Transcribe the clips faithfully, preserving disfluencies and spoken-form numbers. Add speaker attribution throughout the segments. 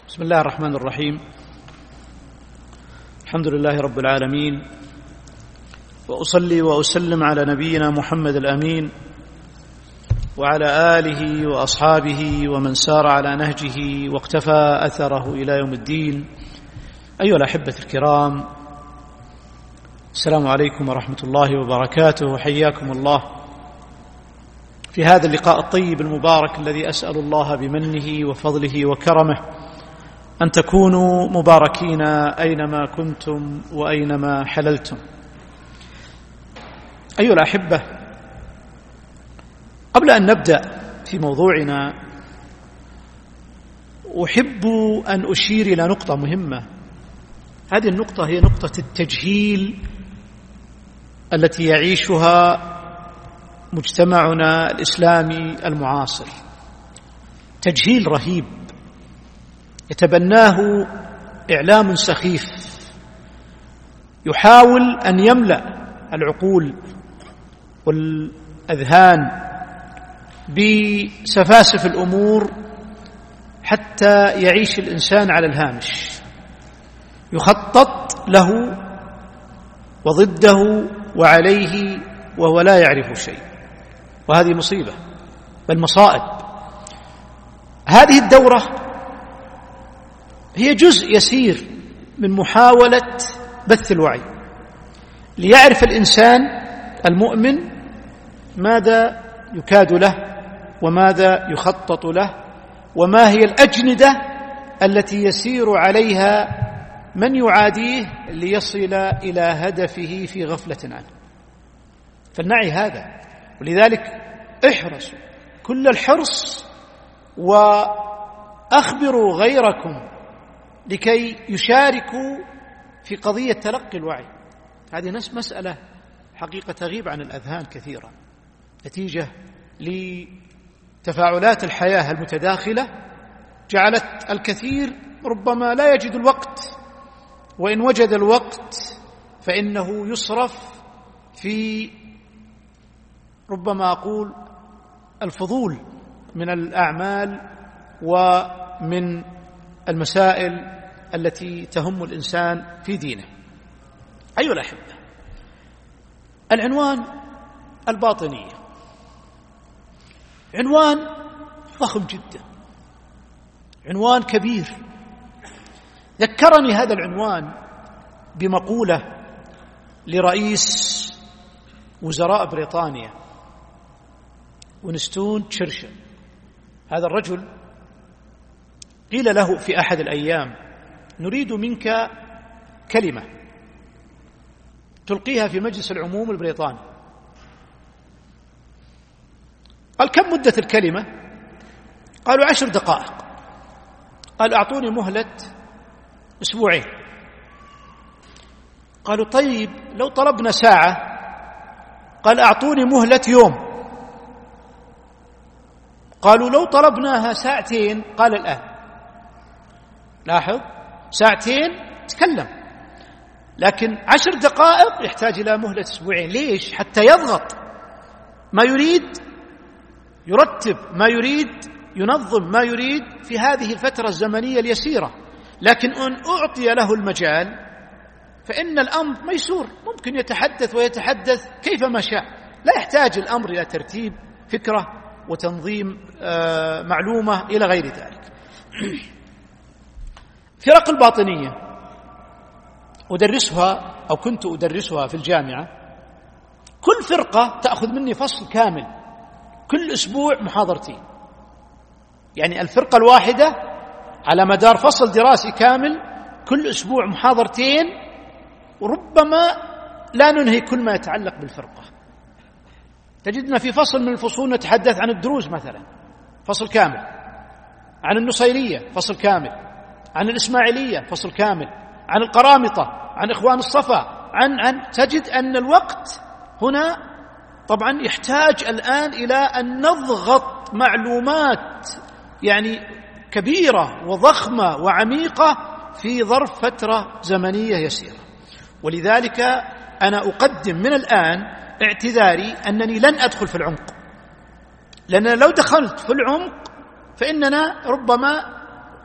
Speaker 1: بسم الله الرحمن الرحيم. الحمد لله رب العالمين، وأصلي وأسلم على نبينا محمد الأمين وعلى آله وأصحابه ومن سار على نهجه واقتفى أثره إلى يوم الدين. أيها الأحبة الكرام، السلام عليكم ورحمة الله وبركاته، وحياكم الله في هذا اللقاء الطيب المبارك الذي أسأل الله بمنه وفضله وكرمه أن تكونوا مباركين أينما كنتم وأينما حللتم. أيها الأحبة، قبل أن نبدأ في موضوعنا أحب أن أشير إلى نقطة مهمة. هذه النقطة هي نقطة التجهيل التي يعيشها مجتمعنا الإسلامي المعاصر، تجهيل رهيب يتبناه إعلام سخيف يحاول أن يملأ العقول والأذهان بسفاسف الأمور حتى يعيش الإنسان على الهامش، يخطط له وضده وعليه وهو لا يعرف شيء، وهذه مصيبة بل مصائب. هذه الدورة هي جزء يسير من محاولة بث الوعي ليعرف الإنسان المؤمن ماذا يكاد له وماذا يخطط له، وما هي الأجندة التي يسير عليها من يعاديه ليصل إلى هدفه في غفلة عنه. فلنعي هذا، ولذلك احرصوا كل الحرص وأخبروا غيركم لكي يشاركوا في قضية تلقي الوعي. هذه مسألة حقيقة تغيب عن الأذهان كثيرا نتيجة لتفاعلات الحياة المتداخلة، جعلت الكثير ربما لا يجد الوقت، وإن وجد الوقت فإنه يصرف في ربما أقول الفضول من الأعمال ومن المسائل التي تهم الإنسان في دينه. أيها الأحبة، العنوان الباطنية عنوان ضخم جدا، عنوان كبير. ذكرني هذا العنوان بمقولة لرئيس وزراء بريطانيا وينستون تشرشل. هذا الرجل قيل له في أحد الأيام: نريد منك كلمة تلقيها في مجلس العموم البريطاني. قال: كم مدة الكلمة؟ قالوا: عشر دقائق. قال: أعطوني مهلة أسبوعين. قالوا: طيب لو طلبنا ساعة؟ قال: أعطوني مهلة يوم. قالوا: لو طلبناها ساعتين؟ قال: الآن. لاحظ، ساعتين تكلم، لكن عشر دقائق يحتاج إلى مهلة أسبوعين. ليش؟ حتى يضغط ما يريد، يرتب ما يريد، ينظم ما يريد في هذه الفترة الزمنية اليسيرة. لكن إن أعطي له المجال فإن الأمر ميسور، ممكن يتحدث ويتحدث كيفما شاء، لا يحتاج الأمر إلى ترتيب فكرة وتنظيم معلومة إلى غير ذلك. فرق الباطنية أدرسها أو كنت أدرسها في الجامعة. كل فرقة تأخذ مني فصل كامل، كل أسبوع محاضرتين، يعني الفرقة الواحدة على مدار فصل دراسي كامل كل أسبوع محاضرتين، وربما لا ننهي كل ما يتعلق بالفرقة. تجدنا في فصل من الفصول نتحدث عن الدروز مثلا فصل كامل، عن النصيرية فصل كامل، عن الإسماعيلية فصل كامل، عن القرامطة، عن إخوان الصفا، عن عن تجد أن الوقت هنا طبعا يحتاج الآن إلى أن نضغط معلومات يعني كبيرة وضخمة وعميقة في ظرف فترة زمنية يسيرة. ولذلك أنا أقدم من الآن اعتذاري أنني لن أدخل في العمق، لأن لو دخلت في العمق فإننا ربما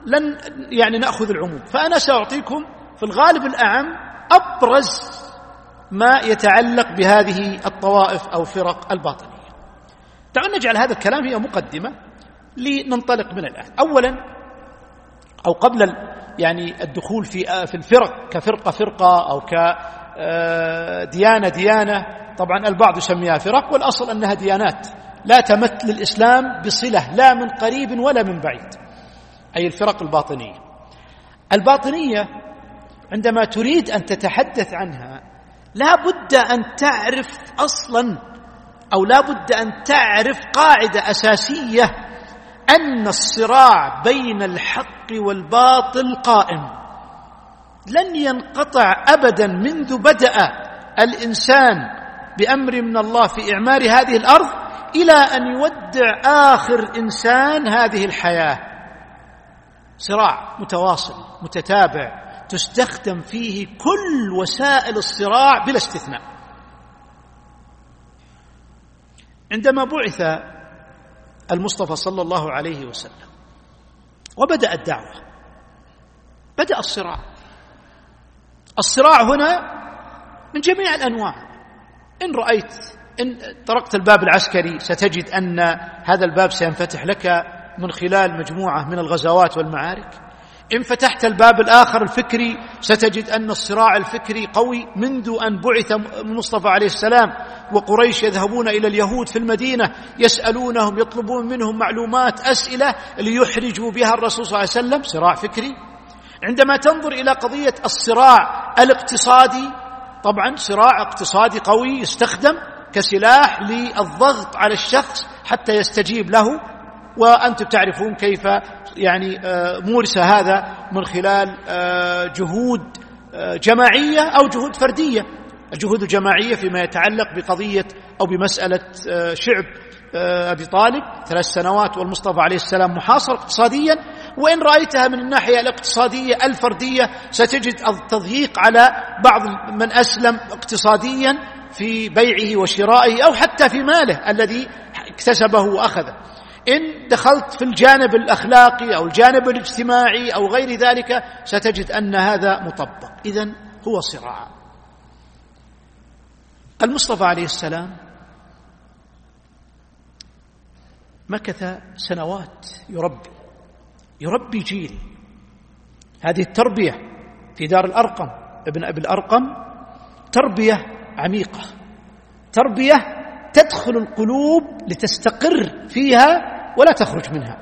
Speaker 1: لن يعني نأخذ العموم، فأنا سأعطيكم في الغالب الأعم أبرز ما يتعلق بهذه الطوائف أو فرق الباطنية. دعونا نجعل هذا الكلام هي مقدمة لننطلق من الآن. أولا أو قبل يعني الدخول في في الفرق كفرقة فرقة أو كديانة ديانة، طبعا البعض يسميها فرق والأصل أنها ديانات لا تمثل الإسلام بصلة لا من قريب ولا من بعيد، أي الفرق الباطنية. الباطنية عندما تريد أن تتحدث عنها لا بد أن تعرف أصلا أو لا بد أن تعرف قاعدة أساسية أن الصراع بين الحق والباطل قائم، لن ينقطع أبدا منذ بدأ الإنسان بأمر من الله في إعمار هذه الأرض إلى أن يودع آخر إنسان هذه الحياة. صراع متواصل متتابع تستخدم فيه كل وسائل الصراع بلا استثناء. عندما بعث المصطفى صلى الله عليه وسلم وبدأ الدعوة بدأ الصراع. الصراع هنا من جميع الأنواع. إن رأيت إن طرقت الباب العسكري ستجد أن هذا الباب سينفتح لك من خلال مجموعة من الغزوات والمعارك. إن فتحت الباب الآخر الفكري ستجد أن الصراع الفكري قوي منذ أن بعث المصطفى عليه السلام، وقريش يذهبون إلى اليهود في المدينة يسألونهم يطلبون منهم معلومات أسئلة ليحرجوا بها الرسول صلى الله عليه وسلم، صراع فكري. عندما تنظر إلى قضية الصراع الاقتصادي، طبعا صراع اقتصادي قوي يستخدم كسلاح للضغط على الشخص حتى يستجيب له، وأنتم تعرفون كيف يعني مورس هذا من خلال جهود جماعية أو جهود فردية. الجهود الجماعية فيما يتعلق بقضية أو بمسألة شعب أبي طالب ثلاث سنوات والمصطفى عليه السلام محاصر اقتصاديا، وإن رأيتها من الناحية الاقتصادية الفردية ستجد التضييق على بعض من أسلم اقتصاديا في بيعه وشرائه أو حتى في ماله الذي اكتسبه وأخذه. إن دخلت في الجانب الأخلاقي أو الجانب الاجتماعي أو غير ذلك ستجد أن هذا مطبق. إذن هو صراع. المصطفى عليه السلام مكث سنوات يربي يربي جيل. هذه التربية في دار الأرقم ابن أبي الأرقم تربية عميقة، تربية تدخل القلوب لتستقر فيها ولا تخرج منها.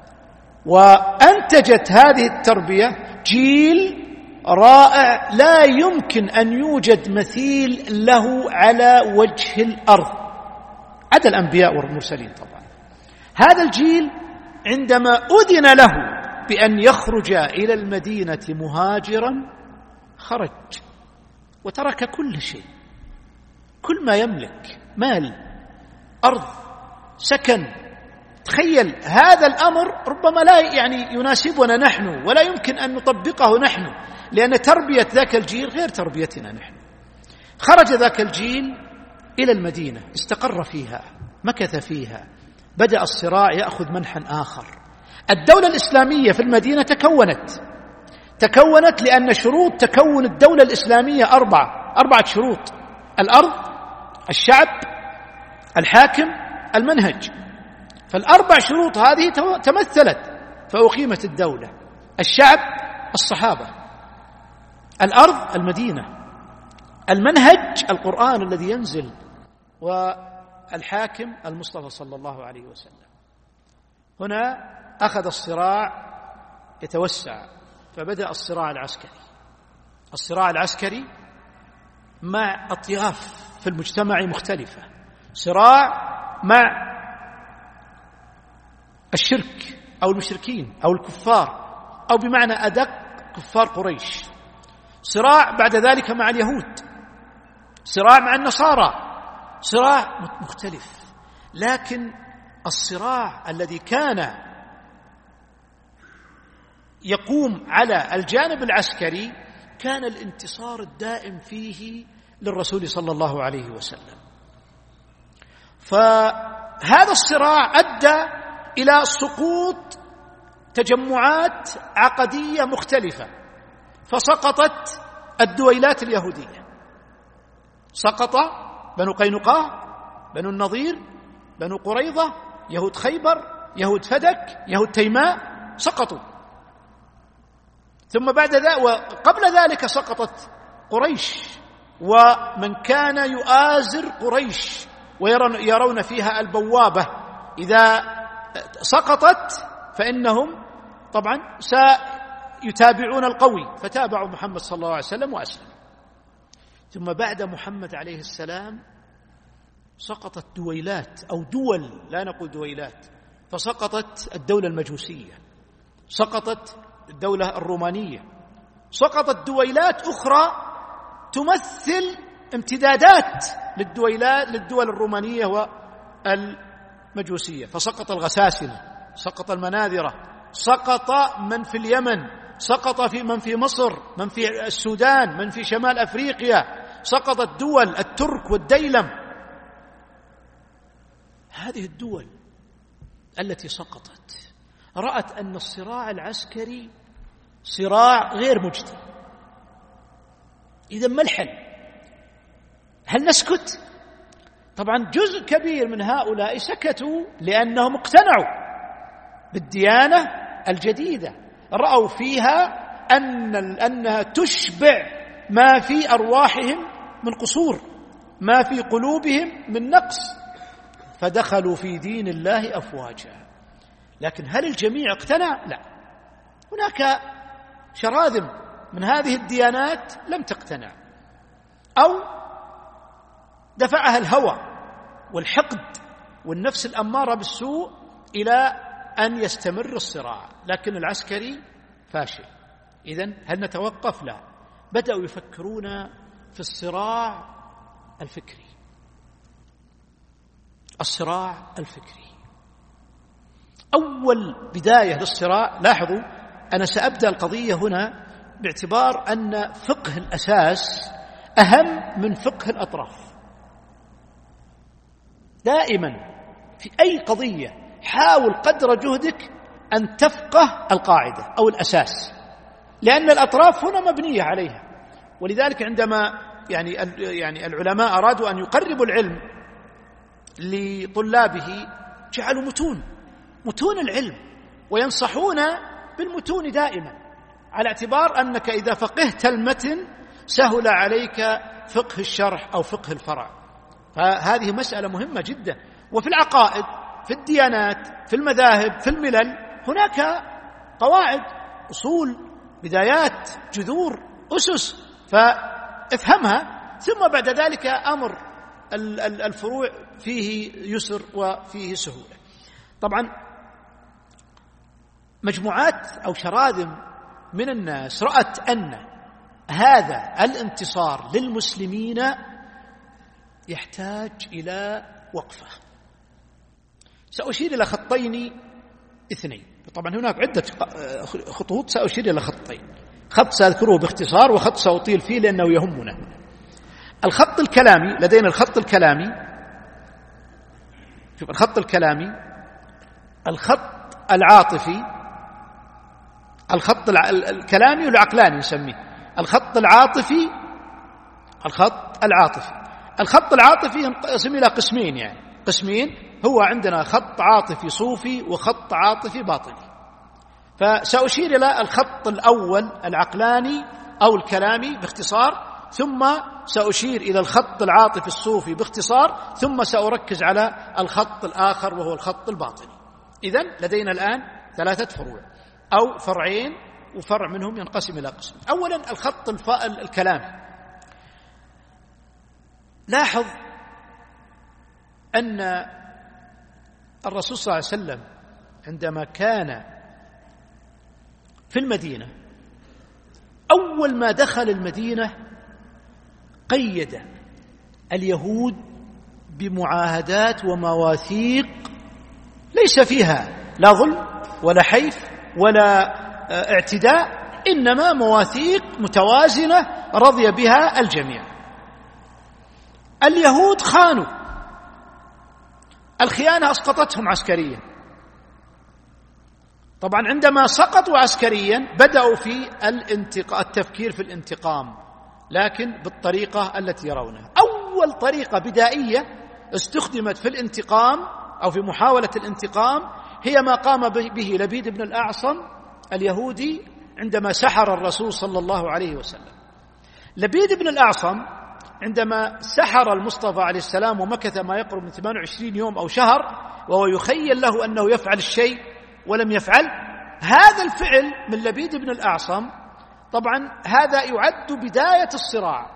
Speaker 1: وأنتجت هذه التربية جيل رائع لا يمكن أن يوجد مثيل له على وجه الأرض عدا الأنبياء والمرسلين. طبعا هذا الجيل عندما أذن له بأن يخرج إلى المدينة مهاجرا خرج وترك كل شيء، كل ما يملك، مال، أرض، سكن. تخيل هذا الأمر ربما لا يعني يناسبنا نحن ولا يمكن أن نطبقه نحن، لأن تربية ذاك الجيل غير تربيتنا نحن. خرج ذاك الجيل إلى المدينة، استقر فيها، مكث فيها، بدأ الصراع يأخذ منحا آخر. الدولة الإسلامية في المدينة تكونت تكونت لأن شروط تكون الدولة الإسلامية أربعة أربعة شروط: الأرض، الشعب، الحاكم، المنهج. فالأربع شروط هذه تمثلت فأقيمت الدولة. الشعب الصحابة، الأرض المدينة، المنهج القرآن الذي ينزل، والحاكم المصطفى صلى الله عليه وسلم. هنا أخذ الصراع يتوسع، فبدأ الصراع العسكري. الصراع العسكري مع أطياف في المجتمع مختلفة، صراع مع الشرك أو المشركين أو الكفار أو بمعنى أدق كفار قريش، صراع بعد ذلك مع اليهود، صراع مع النصارى، صراع مختلف. لكن الصراع الذي كان يقوم على الجانب العسكري كان الانتصار الدائم فيه للرسول صلى الله عليه وسلم. فهذا الصراع أدى إلى سقوط تجمعات عقدية مختلفة، فسقطت الدويلات اليهودية، سقط بنو قينقاع، بنو النضير، بنو قريظة، يهود خيبر، يهود فدك، يهود تيماء، سقطوا. ثم بعد ذلك وقبل ذلك سقطت قريش ومن كان يؤازر قريش ويرون فيها البوابة، إذا سقطت فإنهم طبعا سيتابعون القوي، فتابعوا محمد صلى الله عليه وسلم وأسلم. ثم بعد محمد عليه السلام سقطت دويلات أو دول، لا نقول دويلات، فسقطت الدولة المجوسية، سقطت الدولة الرومانية، سقطت دويلات أخرى تمثل امتدادات للدويلات للدول الرومانية والمجوسية، فسقط الغساسنة، سقط المناذرة، سقط من في اليمن، سقط في من في مصر، من في السودان، من في شمال أفريقيا، سقطت دول الترك والديلم. هذه الدول التي سقطت رأت أن الصراع العسكري صراع غير مجدي. إذا ما الحل؟ هل نسكت؟ طبعا جزء كبير من هؤلاء سكتوا لأنهم اقتنعوا بالديانة الجديدة، رأوا فيها أن أنها تشبع ما في أرواحهم من قصور، ما في قلوبهم من نقص، فدخلوا في دين الله أفواجا. لكن هل الجميع اقتنع؟ لا، هناك شراذم من هذه الديانات لم تقتنع، أو دفعها الهوى والحقد والنفس الأمارة بالسوء إلى أن يستمر الصراع، لكن العسكري فاشل. إذن هل نتوقف؟ لا، بدأوا يفكرون في الصراع الفكري. الصراع الفكري أول بداية للصراع. لاحظوا أنا سأبدأ القضية هنا باعتبار أن فقه الأساس أهم من فقه الأطراف. دائما في أي قضية حاول قدر جهدك أن تفقه القاعدة أو الأساس، لأن الأطراف هنا مبنية عليها. ولذلك عندما يعني يعني العلماء أرادوا أن يقربوا العلم لطلابه جعلوا متون متون العلم، وينصحون بالمتون دائما، على اعتبار أنك إذا فقهت المتن سهل عليك فقه الشرح أو فقه الفرع. فهذه مسألة مهمة جدا. وفي العقائد، في الديانات، في المذاهب، في الملل، هناك قواعد، أصول، بدايات، جذور، أسس، فافهمها، ثم بعد ذلك أمر الفروع فيه يسر وفيه سهولة. طبعا مجموعات أو شراذم من الناس رأت أن هذا الانتصار للمسلمين يحتاج إلى وقفة. سأشير إلى خطين اثنين، طبعا هناك عدة خطوط، سأشير إلى خطين، خط سأذكره باختصار وخط سأطيل فيه لأنه يهمنا. الخط الكلامي، لدينا الخط الكلامي، شوف الخط الكلامي، الخط العاطفي، الخط الكلامي والعقلاني نسميه الخط العاطفي. الخط العاطفي الخط العاطفي ينقسم إلى قسمين، يعني قسمين. هو عندنا خط عاطفي صوفي وخط عاطفي باطني. فسأشير إلى الخط الأول العقلاني أو الكلامي باختصار، ثم سأشير إلى الخط العاطفي الصوفي باختصار، ثم سأركز على الخط الآخر وهو الخط الباطني. إذن لدينا الآن ثلاثة فروع أو فرعين، وفرع منهم ينقسم إلى قسم. أولا الخط الكلامي. لاحظ أن الرسول صلى الله عليه وسلم عندما كان في المدينة، أول ما دخل المدينة قيد اليهود بمعاهدات ومواثيق ليس فيها لا ظلم ولا حيف ولا اعتداء، إنما مواثيق متوازنة رضي بها الجميع. اليهود خانوا، الخيانة أسقطتهم عسكريا. طبعا عندما سقطوا عسكريا بدأوا في التفكير في الانتقام، لكن بالطريقة التي يرونها. أول طريقة بدائية استخدمت في الانتقام أو في محاولة الانتقام هي ما قام به لبيد بن الأعصم اليهودي عندما سحر الرسول صلى الله عليه وسلم. لبيد بن الأعصم عندما سحر المصطفى عليه السلام ومكث ما يقرب من ثمانية وعشرين يوم أو شهر وهو يخيل له أنه يفعل الشيء ولم يفعل، هذا الفعل من لبيد بن الأعصم طبعا هذا يعد بداية الصراع،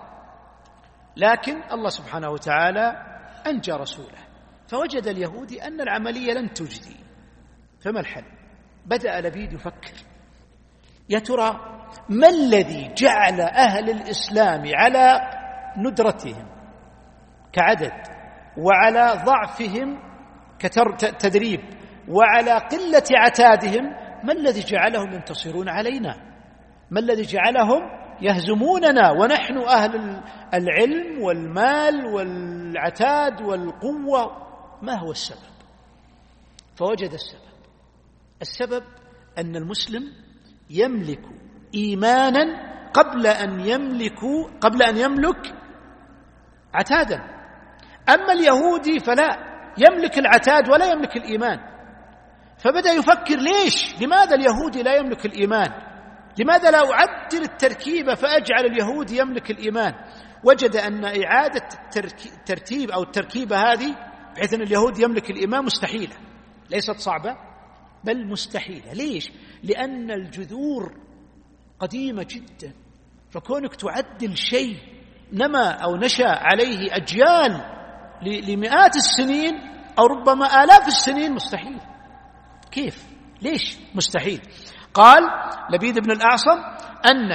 Speaker 1: لكن الله سبحانه وتعالى أنجى رسوله، فوجد اليهودي أن العملية لن تجدي، فما الحل؟ بدأ لبيد يفكر، يا ترى ما الذي جعل أهل الإسلام على ندرتهم كعدد وعلى ضعفهم كتدريب وعلى قلة عتادهم، ما الذي جعلهم ينتصرون علينا؟ ما الذي جعلهم يهزموننا ونحن أهل العلم والمال والعتاد والقوة؟ ما هو السبب؟ فوجد السبب. السبب أن المسلم يملك إيمانا قبل أن يملك قبل أن يملك عتادا، أما اليهودي فلا يملك العتاد ولا يملك الإيمان. فبدأ يفكر ليش؟ لماذا اليهودي لا يملك الإيمان؟ لماذا لا أعدل التركيبة فأجعل اليهودي يملك الإيمان؟ وجد أن إعادة الترتيب أو التركيبة هذه بحيث أن اليهود يملك الإيمان مستحيلة، ليست صعبة بل مستحيلة. ليش؟ لأن الجذور قديمة جدا، فكونك تعدل شيء نما أو نشأ عليه أجيال لمئات السنين أو ربما آلاف السنين مستحيل. كيف؟ ليش مستحيل؟ قال لبيد بن الأعصم أن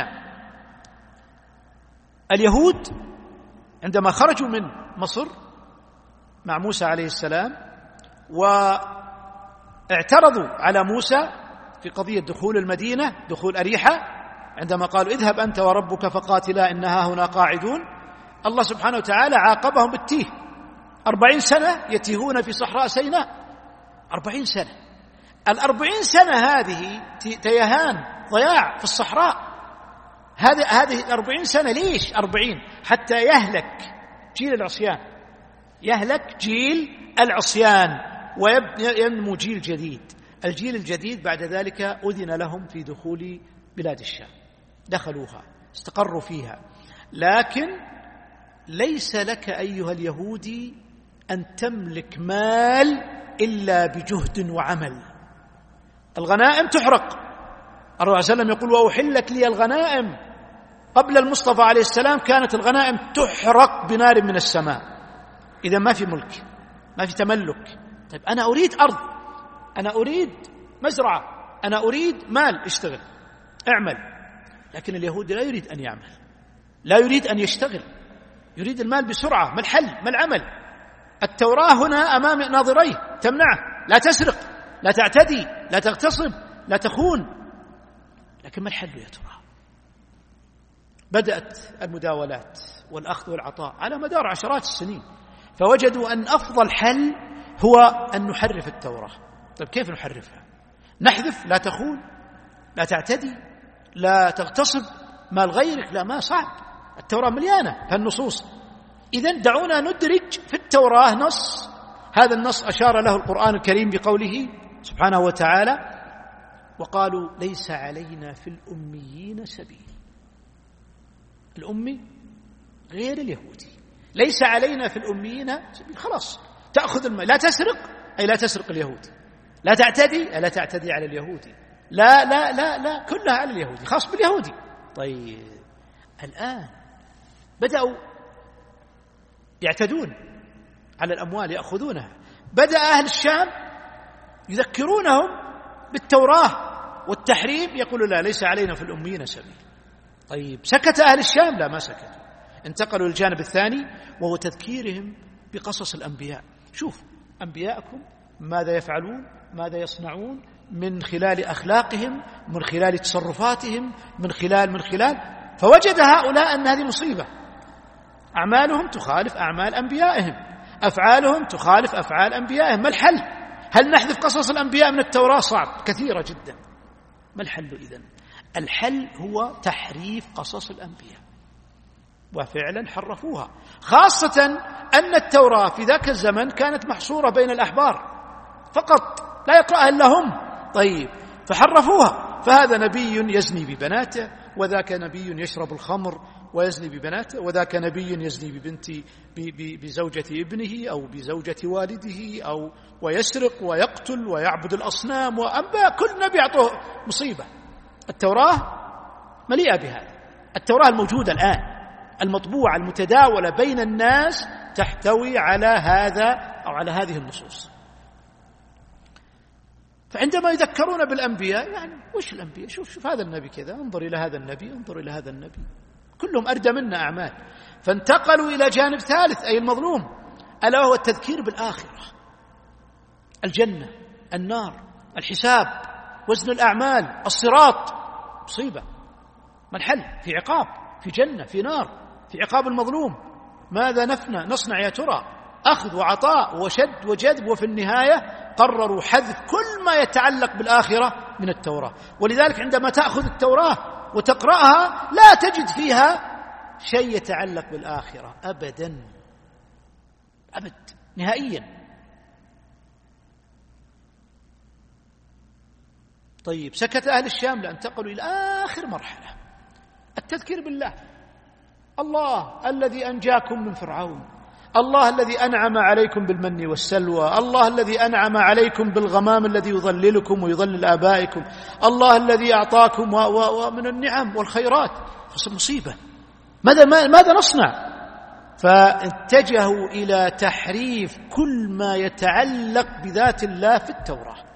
Speaker 1: اليهود عندما خرجوا من مصر مع موسى عليه السلام واعترضوا على موسى في قضية دخول المدينة، دخول أريحة، عندما قالوا اذهب أنت وربك فقاتلا إنها هنا قاعدون، الله سبحانه وتعالى عاقبهم بالتيه، أربعين سنة يتيهون في صحراء سيناء، أربعين سنة. الأربعين سنة هذه تيهان ضياع في الصحراء، هذه هذه الأربعين سنة ليش أربعين؟ حتى يهلك جيل العصيان، يهلك جيل العصيان وينمو جيل جديد. الجيل الجديد بعد ذلك أذن لهم في دخول بلاد الشام، دخلوها استقروا فيها، لكن ليس لك أيها اليهودي أن تملك مال إلا بجهد وعمل. الغنائم تحرق، الرسول صلى الله عليه وسلم يقول وأحلت لي الغنائم. قبل المصطفى عليه السلام كانت الغنائم تحرق بنار من السماء. إذا ما في ملك، ما في تملك. طيب أنا أريد أرض، أنا أريد مزرعة، أنا أريد مال، اشتغل اعمل. لكن اليهودي لا يريد أن يعمل، لا يريد أن يشتغل، يريد المال بسرعة. ما الحل؟ ما العمل؟ التوراة هنا أمام ناظريه تمنعه، لا تسرق، لا تعتدي، لا تغتصب، لا تخون. لكن ما الحل يا ترى؟ بدأت المداولات والأخذ والعطاء على مدار عشرات السنين، فوجدوا أن أفضل حل هو أن نحرف التوراة. طيب كيف نحرفها؟ نحذف لا تخون، لا تعتدي، لا تغتصب مال غيرك. لا، ما صعب، التوراة مليانة فالنصوص. إذن دعونا ندرج في التوراة نص، هذا النص أشار له القرآن الكريم بقوله سبحانه وتعالى وقالوا ليس علينا في الأميين سبيل. الأمي غير اليهودي، ليس علينا في الأميين سبيل. خلاص تأخذ المال، لا تسرق أي لا تسرق اليهودي، لا تعتدي أي لا تعتدي على اليهودي، لا لا لا لا كلها على اليهودي، خاص باليهودي. طيب الآن بدأوا يعتدون على الأموال، يأخذونها. بدأ أهل الشام يذكرونهم بالتوراة والتحريم، يقولوا لا ليس علينا في الأميين سبيل. طيب سكت أهل الشام؟ لا، ما سكت، انتقلوا للجانب الثاني وهو تذكيرهم بقصص الأنبياء. شوف أنبياءكم ماذا يفعلون، ماذا يصنعون، من خلال أخلاقهم، من خلال تصرفاتهم، من خلال من خلال فوجد هؤلاء أن هذه مصيبة، أعمالهم تخالف أعمال أنبيائهم، أفعالهم تخالف أفعال أنبيائهم. ما الحل؟ هل نحذف قصص الأنبياء من التوراة؟ صعب، كثيرة جدا. ما الحل إذن؟ الحل هو تحريف قصص الأنبياء، وفعلا حرفوها، خاصة أن التوراة في ذاك الزمن كانت محصورة بين الأحبار فقط، لا يقرأها إلا هم. طيب، فحرفوها، فهذا نبي يزني ببناته، وذاك نبي يشرب الخمر ويزني ببناته، وذاك نبي يزني ببنت بزوجة ابنه أو بزوجة والده، أو ويسرق ويقتل ويعبد الأصنام وأنباء. كل نبي يعطوه مصيبة. التوراة مليئة بهذا. التوراة الموجودة الآن المطبوعة المتداولة بين الناس تحتوي على هذا أو على هذه النصوص. فعندما يذكرون بالأنبياء، يعني وش الأنبياء؟ شوف شوف هذا النبي كذا، انظر إلى هذا النبي، انظر إلى هذا النبي، كلهم أردى منا أعمال. فانتقلوا إلى جانب ثالث، أي المظلوم، ألا وهو التذكير بالآخرة، الجنة، النار، الحساب، وزن الأعمال، الصراط. مصيبة. ما الحل؟ في عقاب، في جنة، في نار، في عقاب المظلوم. ماذا نفنى نصنع يا ترى؟ أخذ وعطاء وشد وجذب، وفي النهاية قرروا حذف كل ما يتعلق بالآخرة من التوراة. ولذلك عندما تأخذ التوراة وتقرأها لا تجد فيها شيء يتعلق بالآخرة أبدا، أبد، نهائيا. طيب، سكت أهل الشام لأن انتقلوا إلى آخر مرحلة، التذكير بالله. الله الذي أنجاكم من فرعون، الله الذي أنعم عليكم بالمن والسلوى، الله الذي أنعم عليكم بالغمام الذي يظللكم ويظلل آبائكم، الله الذي أعطاكم ومن النعم والخيرات. مصيبة. ماذا ماذا نصنع؟ فاتجهوا إلى تحريف كل ما يتعلق بذات الله في التوراة.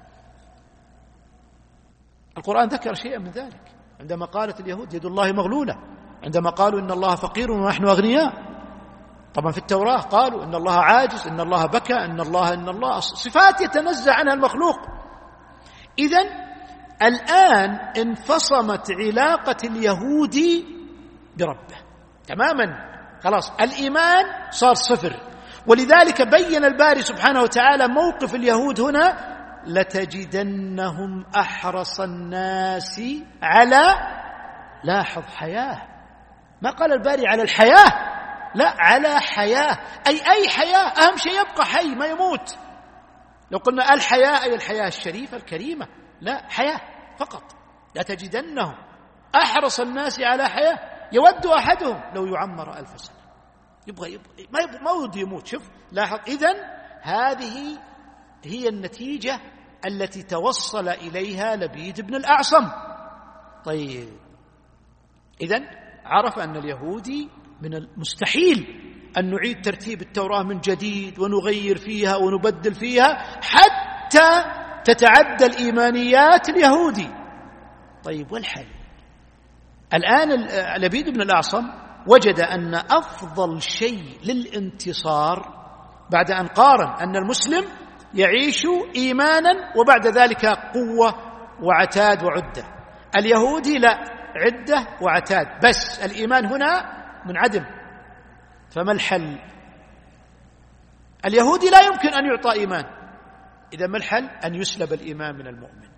Speaker 1: القرآن ذكر شيئا من ذلك عندما قالت اليهود يد الله مغلولة، عندما قالوا إن الله فقير ونحن أغنياء. طبعا في التوراة قالوا إن الله عاجز، إن الله بكى، إن الله إن الله صفات يتنزع عنها المخلوق. إذن الآن انفصمت علاقة اليهود بربه تماما، خلاص الإيمان صار صفر. ولذلك بين الباري سبحانه وتعالى موقف اليهود هنا: لتجدنهم أحرص الناس على، لاحظ، حياة. ما قال الباري على الحياة، لا، على حياة، أي أي حياة، أهم شيء يبقى حي ما يموت. لو قلنا الحياة أي الحياة الشريفة الكريمة، لا، حياة فقط. لتجدنهم أحرص الناس على حياة يود أحدهم لو يعمر ألف سنة. يبغى, يبغى ما يبغى ما يود يموت. شوف، لاحظ، إذن هذه هي النتيجة التي توصل إليها لبيد بن الأعصم. طيب، إذن عرف أن اليهودي من المستحيل أن نعيد ترتيب التوراة من جديد ونغير فيها ونبدل فيها حتى تتعدى الإيمانيات اليهودي. طيب، والحل؟ الآن لبيد بن الأعصم وجد أن أفضل شيء للانتصار بعد أن قارن أن المسلم يعيش إيمانا وبعد ذلك قوة وعتاد وعدة، اليهودي لا، عدة وعتاد بس، الإيمان هنا منعدم. فما الحل؟ اليهودي لا يمكن أن يعطى إيمان، إذا ما الحل؟ أن يسلب الإيمان من المؤمن.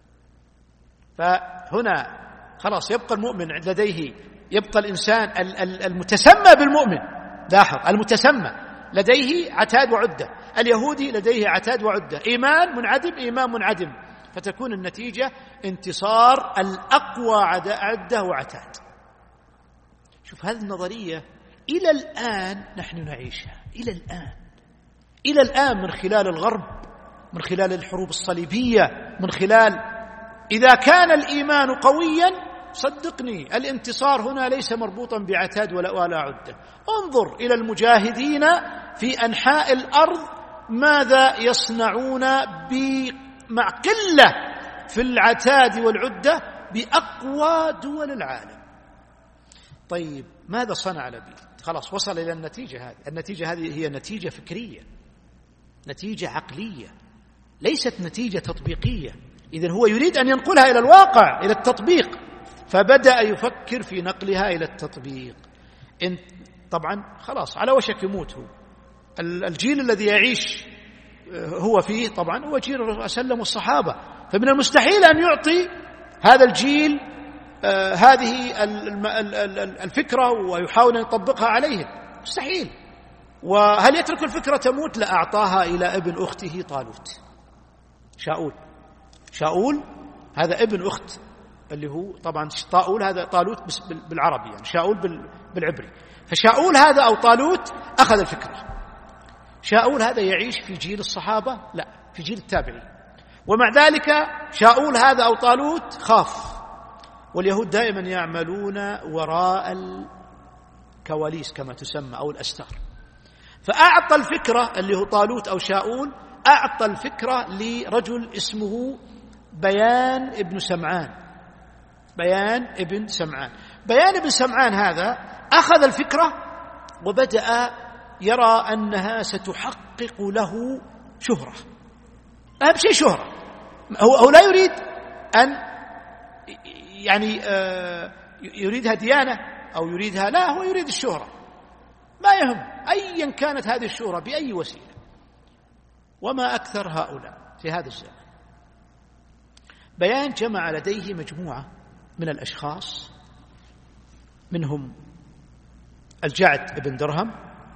Speaker 1: فهنا خلاص يبقى المؤمن لديه، يبقى الإنسان المتسمى بالمؤمن، لاحظ، المتسمى لديه عتاد وعدة، اليهودي لديه عتاد وعدة، إيمان منعدم، إيمان منعدم. فتكون النتيجة انتصار الأقوى عدة وعتاد. شوف هذه النظرية إلى الآن نحن نعيشها، إلى الآن إلى الآن من خلال الغرب، من خلال الحروب الصليبية، من خلال، إذا كان الإيمان قويا صدقني الانتصار هنا ليس مربوطا بعتاد ولا ولا عدة. انظر إلى المجاهدين في أنحاء الأرض ماذا يصنعون مع قلة في العتاد والعدة بأقوى دول العالم. طيب، ماذا صنع لبيد؟ خلاص وصل إلى النتيجة هذه. النتيجة هذه هي نتيجة فكرية، نتيجة عقلية، ليست نتيجة تطبيقية. إذن هو يريد أن ينقلها إلى الواقع، إلى التطبيق، فبدأ يفكر في نقلها إلى التطبيق. طبعا خلاص على وشك يموت هو. الجيل الذي يعيش هو فيه طبعا هو جيل الرسول صلى الله عليه وسلم والصحابة، فمن المستحيل أن يعطي هذا الجيل آه هذه الفكرة ويحاول أن يطبقها عليهم، مستحيل. وهل يترك الفكرة تموت؟ لا، أعطاها إلى ابن أخته طالوت، شاؤول. شاؤول هذا ابن أخت اللي هو طبعا طاؤول، هذا طالوت بالعربي يعني، شاؤول بالعبري. فشاؤول هذا أو طالوت أخذ الفكرة. شاؤول هذا يعيش في جيل الصحابة؟ لا، في جيل التابعين. ومع ذلك شاؤول هذا أو طالوت خاف، واليهود دائما يعملون وراء الكواليس كما تسمى أو الأستار. فأعطى الفكرة اللي هو طالوت أو شاؤول، أعطى الفكرة لرجل اسمه بيان ابن سمعان. بيان ابن سمعان بيان ابن سمعان هذا أخذ الفكرة وبدأ يرى أنها ستحقق له شهرة. أهم شيء شهرة. هو, هو لا يريد أن يعني يريدها ديانة أو يريدها، لا، هو يريد الشهرة، ما يهم أيا كانت هذه الشهرة بأي وسيلة. وما أكثر هؤلاء في هذا الزمن. بيان جمع لديه مجموعة من الأشخاص، منهم الجعد بن درهم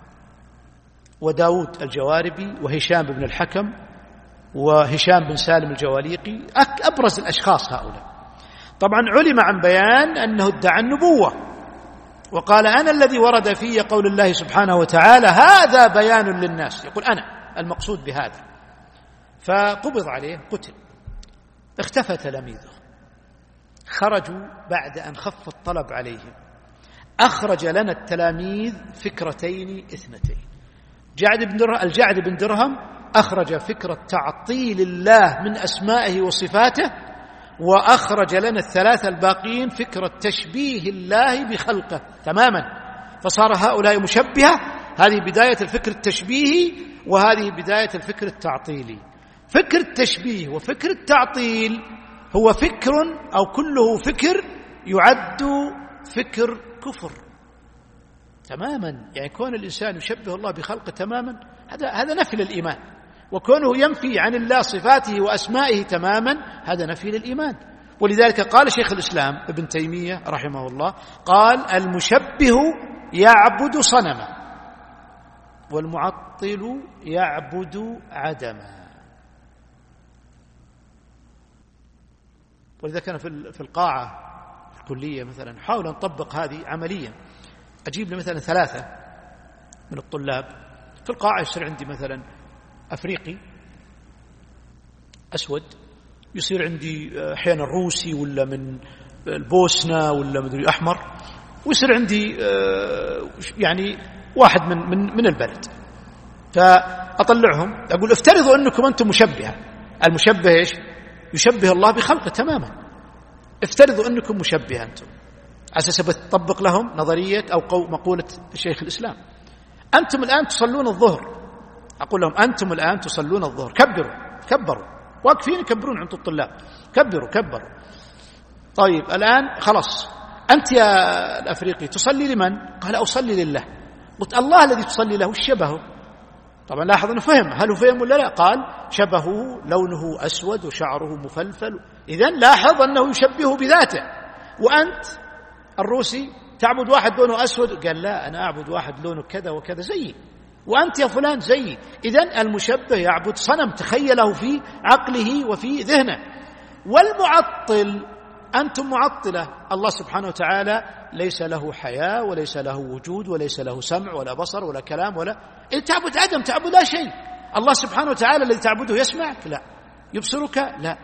Speaker 1: وداود الجواربي وهشام بن الحكم وهشام بن سالم الجواليقي، أبرز الأشخاص هؤلاء. طبعا علم عن بيان أنه ادعى النبوة وقال أنا الذي ورد في قول الله سبحانه وتعالى هذا بيان للناس، يقول أنا المقصود بهذا. فقبض عليه، قتل. اختفى تلاميذه، خرجوا بعد أن خف الطلب عليهم. أخرج لنا التلاميذ فكرتين اثنتين. جعد بن درهم الجعد بن درهم أخرج فكرة تعطيل الله من أسمائه وصفاته، وأخرج لنا الثلاثة الباقين فكرة تشبيه الله بخلقه تماما. فصار هؤلاء مشبهة، هذه بداية الفكر التشبيهي وهذه بداية الفكر التعطيلي. فكر التشبيه وفكر التعطيل هو فكر أو كله فكر يعد فكر كفر تماما. يعني كون الإنسان يشبه الله بخلقه تماما، هذا هذا نفي للإيمان، وكونه ينفي عن الله صفاته وأسمائه تماما هذا نفي للإيمان. ولذلك قال شيخ الإسلام ابن تيمية رحمه الله، قال المشبه يعبد صنما والمعطل يعبد عدما. ولذلك أنا في القاعة في الكلية مثلا حاول أن أطبق هذه عمليا. أجيب لي مثلا ثلاثة من الطلاب في القاعة، يصير عندي مثلا أفريقي أسود، يصير عندي أحيانا روسي ولا من البوسنة ولا مدري أحمر، ويصير عندي يعني واحد من من من البلد. فأطلعهم أقول افترضوا أنكم أنتم مشبهة. المشبه إيش؟ يشبه الله بخلقه تماما. افترضوا أنكم مشبهة أنتم، على أساس بتطبق لهم نظرية أو مقولة شيخ الإسلام. أنتم الآن تصلون الظهر، أقول لهم أنتم الآن تصلون الظهر، كبروا كبروا واقفين يكبرون عند الطلاب، كبروا كبروا. طيب الآن خلاص، أنت يا الأفريقي تصلي لمن؟ قال أصلي لله. قلت الله الذي تصلي له شبهه. طبعا لاحظ أنه فهم. هل هو فهم ولا لا؟ قال شبهه لونه أسود وشعره مفلفل. إذن لاحظ أنه يشبهه بذاته. وأنت الروسي تعبد واحد لونه أسود، قال لا أنا أعبد واحد لونه كذا وكذا زيي، وأنت يا فلان زيي. إذن المشبه يعبد صنم تخيله في عقله وفي ذهنه. والمعطل، أنتم معطلة، الله سبحانه وتعالى ليس له حياة وليس له وجود وليس له سمع ولا بصر ولا كلام ولا إيه، تعبد عدم، تعبد لا شيء. الله سبحانه وتعالى الذي تعبده يسمعك؟ لا. يبصرك؟ لا.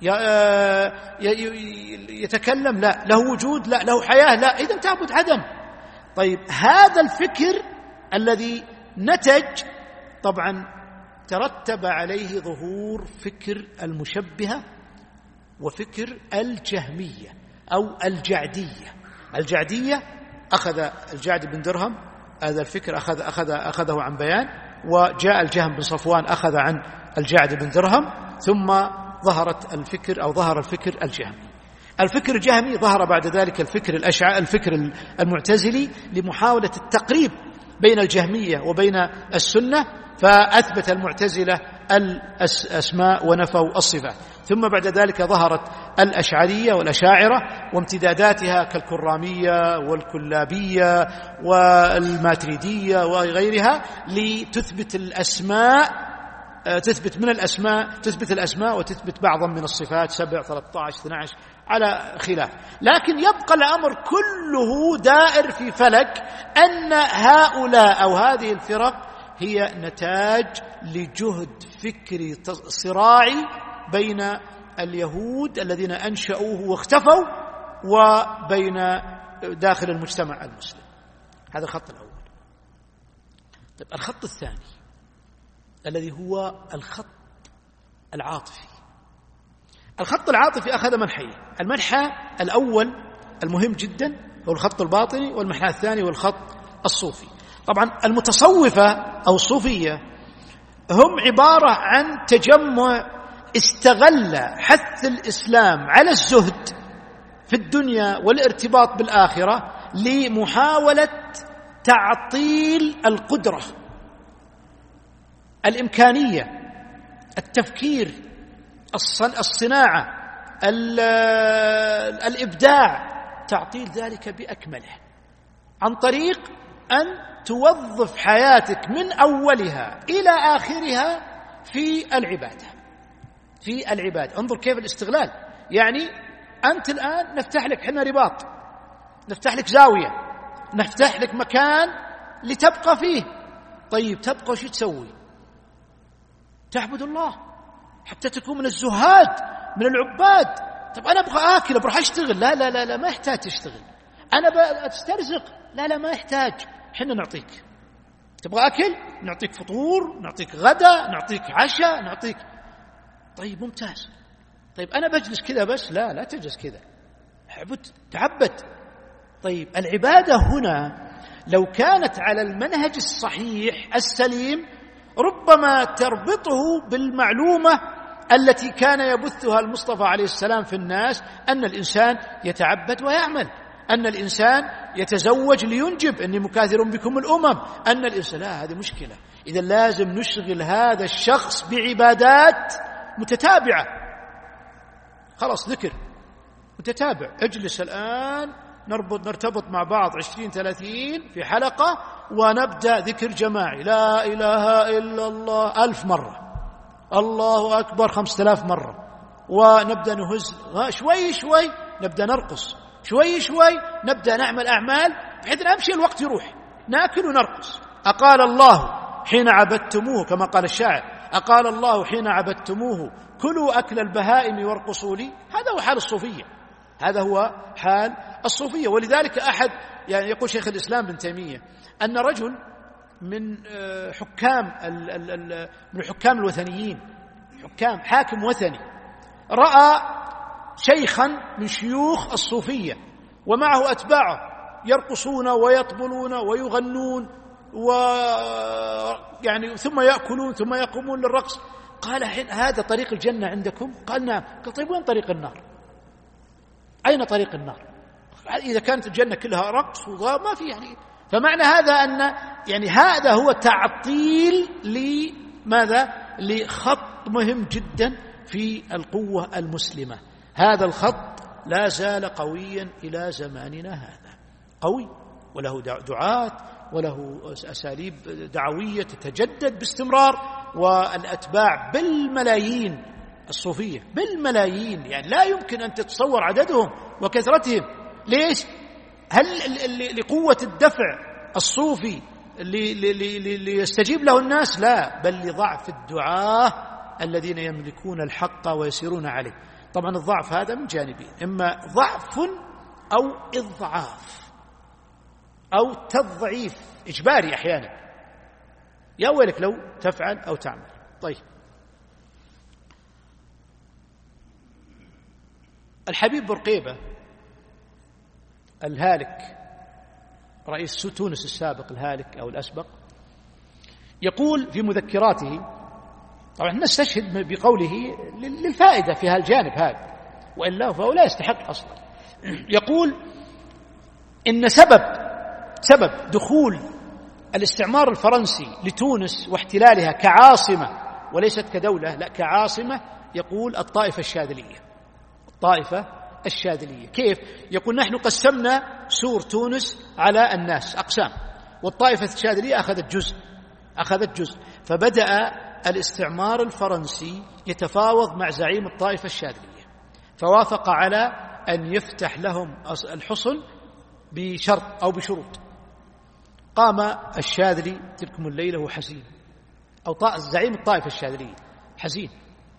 Speaker 1: يتكلم؟ لا. له وجود؟ لا. له حياة؟ لا. إذن تعبد عدم. طيب هذا الفكر الذي نتج طبعا ترتب عليه ظهور فكر المشبهة وفكر الجهمية أو الجعدية. الجعدية أخذ الجعد بن درهم هذا الفكر، أخذ أخذ أخذه عن بيان، وجاء الجهم بن صفوان أخذ عن الجعد بن درهم، ثم ظهرت الفكر أو ظهر الفكر الجهمي. الفكر الجهمي ظهر بعد ذلك الفكر الأشعري، الفكر المعتزلي، لمحاولة التقريب بين الجهمية وبين السنة. فأثبت المعتزلة الأسماء ونفوا الصفات. ثم بعد ذلك ظهرت الأشعرية والأشاعرة وامتداداتها كالكرامية والكلابية والماتريدية وغيرها لتثبت الأسماء، تثبت من الأسماء تثبت الأسماء وتثبت بعضا من الصفات، سبع ثلاثة عشر اثنا عشر على خلاف. لكن يبقى الأمر كله دائر في فلك أن هؤلاء أو هذه الفرق هي نتاج لجهد فكري صراعي بين اليهود الذين أنشأوه واختفوا وبين داخل المجتمع المسلم. هذا الخط الأول. طيب الخط الثاني الذي هو الخط العاطفي. الخط العاطفي أخذ منحين. المنحى الأول المهم جدا هو الخط الباطني، والمنحى الثاني هو الخط الصوفي. طبعا المتصوفة أو الصوفية هم عبارة عن تجمع استغل حث الإسلام على الزهد في الدنيا والارتباط بالآخرة لمحاولة تعطيل القدرة، الإمكانية، التفكير، الصناعة، الإبداع، تعطيل ذلك بأكمله عن طريق أن توظف حياتك من أولها إلى آخرها في العبادة في العبادة. انظر كيف الاستغلال. يعني أنت الآن نفتح لك حنا رباط، نفتح لك زاوية، نفتح لك مكان لتبقى فيه. طيب تبقى وش تسوي؟ تعبد الله حتى تكون من الزهاد من العباد. طب أنا أبغى آكل، بروح أشتغل. لا لا لا لا ما يحتاج تشتغل. أنا بسترزق. لا لا ما يحتاج، حنا نعطيك. تبغى أكل نعطيك، فطور نعطيك، غدا نعطيك، عشاء نعطيك. طيب ممتاز. طيب أنا بجلس كذا بس؟ لا لا تجلس كذا، اعبد تعبد. طيب العبادة هنا لو كانت على المنهج الصحيح السليم ربما تربطه بالمعلومة التي كان يبثها المصطفى عليه السلام في الناس، أن الإنسان يتعبد ويعمل، أن الإنسان يتزوج لينجب، أني مكاثر بكم الأمم، أن الإنسان. لا، هذه مشكلة. إذا لازم نشغل هذا الشخص بعبادات متتابعة. خلاص ذكر متتابع. اجلس الآن نربط نرتبط مع بعض عشرين ثلاثين في حلقة ونبدأ ذكر جماعي، لا إله إلا الله ألف مرة، الله أكبر خمسة آلاف مرة، ونبدأ نهز شوي شوي، نبدأ نرقص شوي شوي، نبدأ نعمل أعمال بحيث نمشي الوقت يروح، نأكل ونرقص. أقال الله حين عبدتموه كما قال الشاعر، أقال الله حين عبدتموه كلوا أكل البهائم وارقصوا لي. هذا هو حال الصوفية، هذا هو حال الصوفية. ولذلك أحد يعني يقول شيخ الإسلام ابن تيمية أن رجل من حكام من الحكام الوثنيين، حكام حاكم وثني، رأى شيخا من شيوخ الصوفية ومعه أتباعه يرقصون ويطبلون ويغنون ويعني ثم يأكلون ثم يقومون للرقص. قال هذا طريق الجنة عندكم؟ قال نعم. قال طيب وين طريق النار؟ أين طريق النار؟ إذا كانت الجنة كلها رقص وضاء ما في يعني. فمعنى هذا أن يعني هذا هو تعطيل لماذا؟ لخط مهم جدا في القوة المسلمة. هذا الخط لا زال قويا إلى زماننا هذا، قوي وله دعاة وله أساليب دعوية تتجدد باستمرار، والأتباع بالملايين الصوفية بالملايين، يعني لا يمكن أن تتصور عددهم وكثرتهم. ليش؟ هل لقوة الدفع الصوفي ليستجيب له الناس؟ لا، بل لضعف الدعاة الذين يملكون الحق ويسيرون عليه. طبعا الضعف هذا من جانبين، إما ضعف أو إضعاف أو تضعيف إجباري أحيانا، يا ويلك لو تفعل أو تعمل. طيب الحبيب بورقيبة الهالك رئيس تونس السابق الهالك أو الأسبق يقول في مذكراته، طبعا نستشهد بقوله للفائدة في هالجانب هذا وإلا فهو لا يستحق أصلا. يقول إن سبب سبب دخول الاستعمار الفرنسي لتونس واحتلالها كعاصمة وليست كدولة، لا كعاصمة، يقول الطائفة الشاذلية. الطائفة الشاذلية كيف؟ يقول نحن قسمنا سور تونس على الناس أقسام، والطائفة الشاذلية أخذت جزء أخذت جزء فبدأ الاستعمار الفرنسي يتفاوض مع زعيم الطائفة الشاذلية، فوافق على أن يفتح لهم الحصن بشرط أو بشروط. قام الشاذلي تلكم الليلة وهو حزين، أو زعيم الطائفة الشاذلية حزين،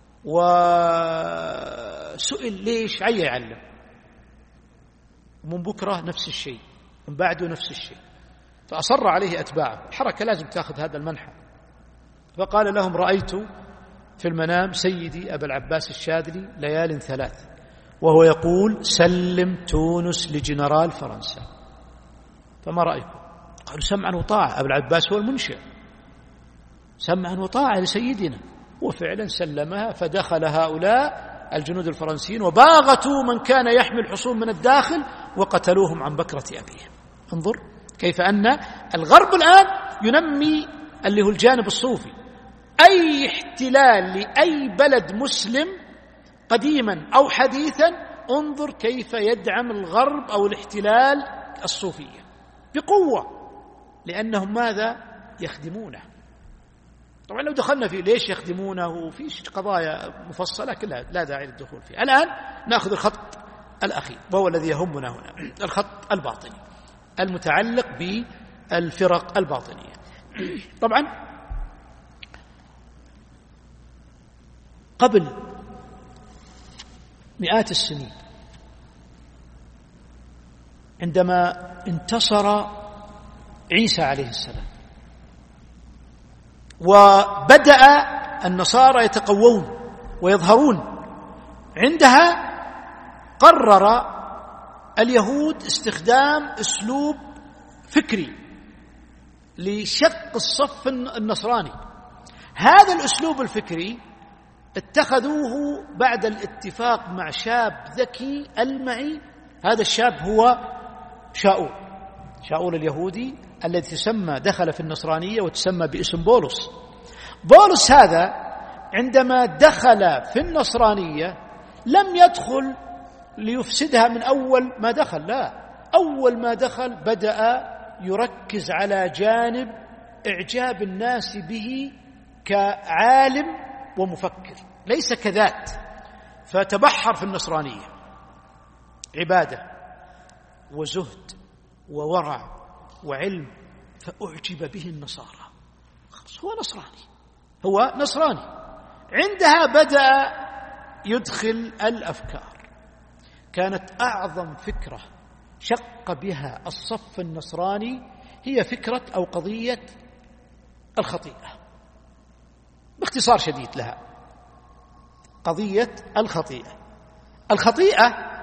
Speaker 1: وسئل ليش؟ عيا يعلم، ومن بكرة نفس الشيء، من بعده نفس الشيء، فأصر عليه أتباعه. الحركة لازم تأخذ هذا المنحى. فقال لهم: رأيت في المنام سيدي أبا العباس الشاذلي ليال ثلاث وهو يقول: سلم تونس لجنرال فرنسا، فما رأيكم؟ قالوا: سمعا وطاعة، أبا العباس هو المنشئ، سمعا وطاعة لسيدنا. وفعلا سلمها، فدخل هؤلاء الجنود الفرنسيين وباغتوا من كان يحمل حصون من الداخل وقتلوهم عن بكرة أبيهم. انظر كيف أن الغرب الآن ينمي اللي هو الجانب الصوفي. أي احتلال لأي بلد مسلم قديما أو حديثا، انظر كيف يدعم الغرب أو الاحتلال الصوفية بقوة، لأنهم ماذا؟ يخدمونه. طبعا لو دخلنا في ليش يخدمونه وفي قضايا مفصلة كلها لا داعي للدخول فيها. الآن نأخذ الخط الأخير وهو الذي يهمنا هنا، الخط الباطني المتعلق بالفرق الباطنية. طبعا قبل مئات السنين عندما انتصر عيسى عليه السلام وبدأ النصارى يتقوون ويظهرون، عندها قرر اليهود استخدام أسلوب فكري لشق الصف النصراني. هذا الأسلوب الفكري اتخذوه بعد الاتفاق مع شاب ذكي ألمعي. هذا الشاب هو شاؤول، شاؤول اليهودي الذي تسمى دخل في النصرانية وتسمى باسم بولس. بولس هذا عندما دخل في النصرانية لم يدخل ليفسدها من أول ما دخل، لا، أول ما دخل بدأ يركز على جانب إعجاب الناس به كعالم ومفكر ليس كذات، فتبحر في النصرانية عبادة وزهد وورع وعلم، فأعجب به النصارى. هو نصراني، هو نصراني. عندها بدأ يدخل الأفكار. كانت أعظم فكرة شق بها الصف النصراني هي فكرة أو قضية الخطيئة، باختصار شديد لها، قضية الخطيئة. الخطيئة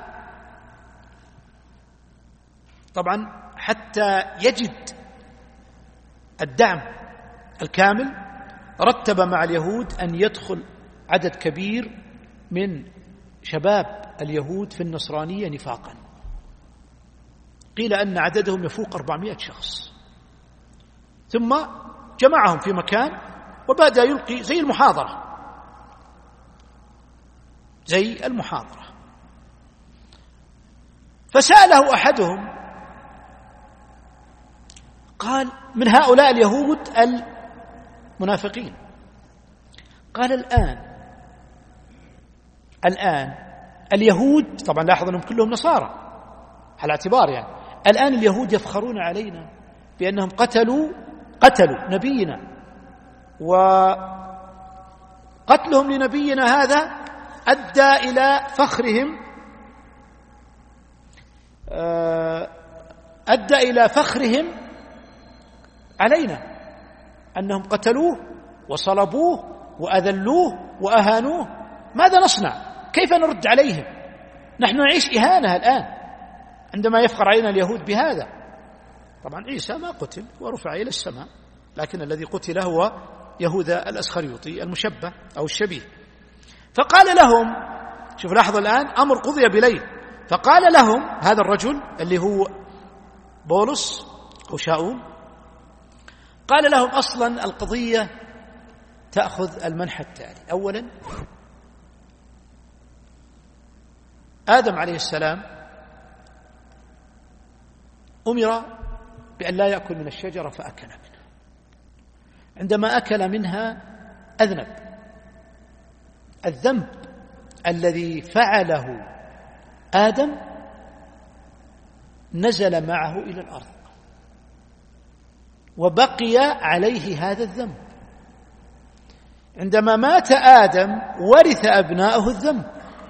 Speaker 1: طبعا حتى يجد الدعم الكامل رتب مع اليهود أن يدخل عدد كبير من شباب اليهود في النصرانية نفاقا. قيل أن عددهم يفوق أربعمائة شخص، ثم جمعهم في مكان وبدأ يلقي زي المحاضرة زي المحاضرة فسأله أحدهم قال: من هؤلاء اليهود المنافقين، قال: الآن الآن اليهود، طبعا لاحظوا أنهم كلهم نصارى على اعتبار يعني، الآن اليهود يفخرون علينا بأنهم قتلوا قتلوا نبينا، وقتلهم لنبينا هذا أدى إلى فخرهم أدى إلى فخرهم علينا أنهم قتلوه وصلبوه وأذلوه وأهانوه. ماذا نصنع؟ كيف نرد عليهم؟ نحن نعيش إهانة الآن عندما يفخر علينا اليهود بهذا. طبعا عيسى ما قتل ورفع إلى السماء، لكن الذي قتل هو يهوذا الأسخريوطي المشبه أو الشبيه. فقال لهم، شوف لاحظوا الآن أمر قضي بليل، فقال لهم هذا الرجل اللي هو بولس أو شاؤول، قال لهم: أصلا القضية تأخذ المنحى التالي. أولا، آدم عليه السلام أمر بأن لا يأكل من الشجرة فأكل منها. عندما أكل منها أذنب. الذنب الذي فعله آدم نزل معه إلى الأرض وبقي عليه هذا الذنب. عندما مات آدم ورث أبناؤه الذنب،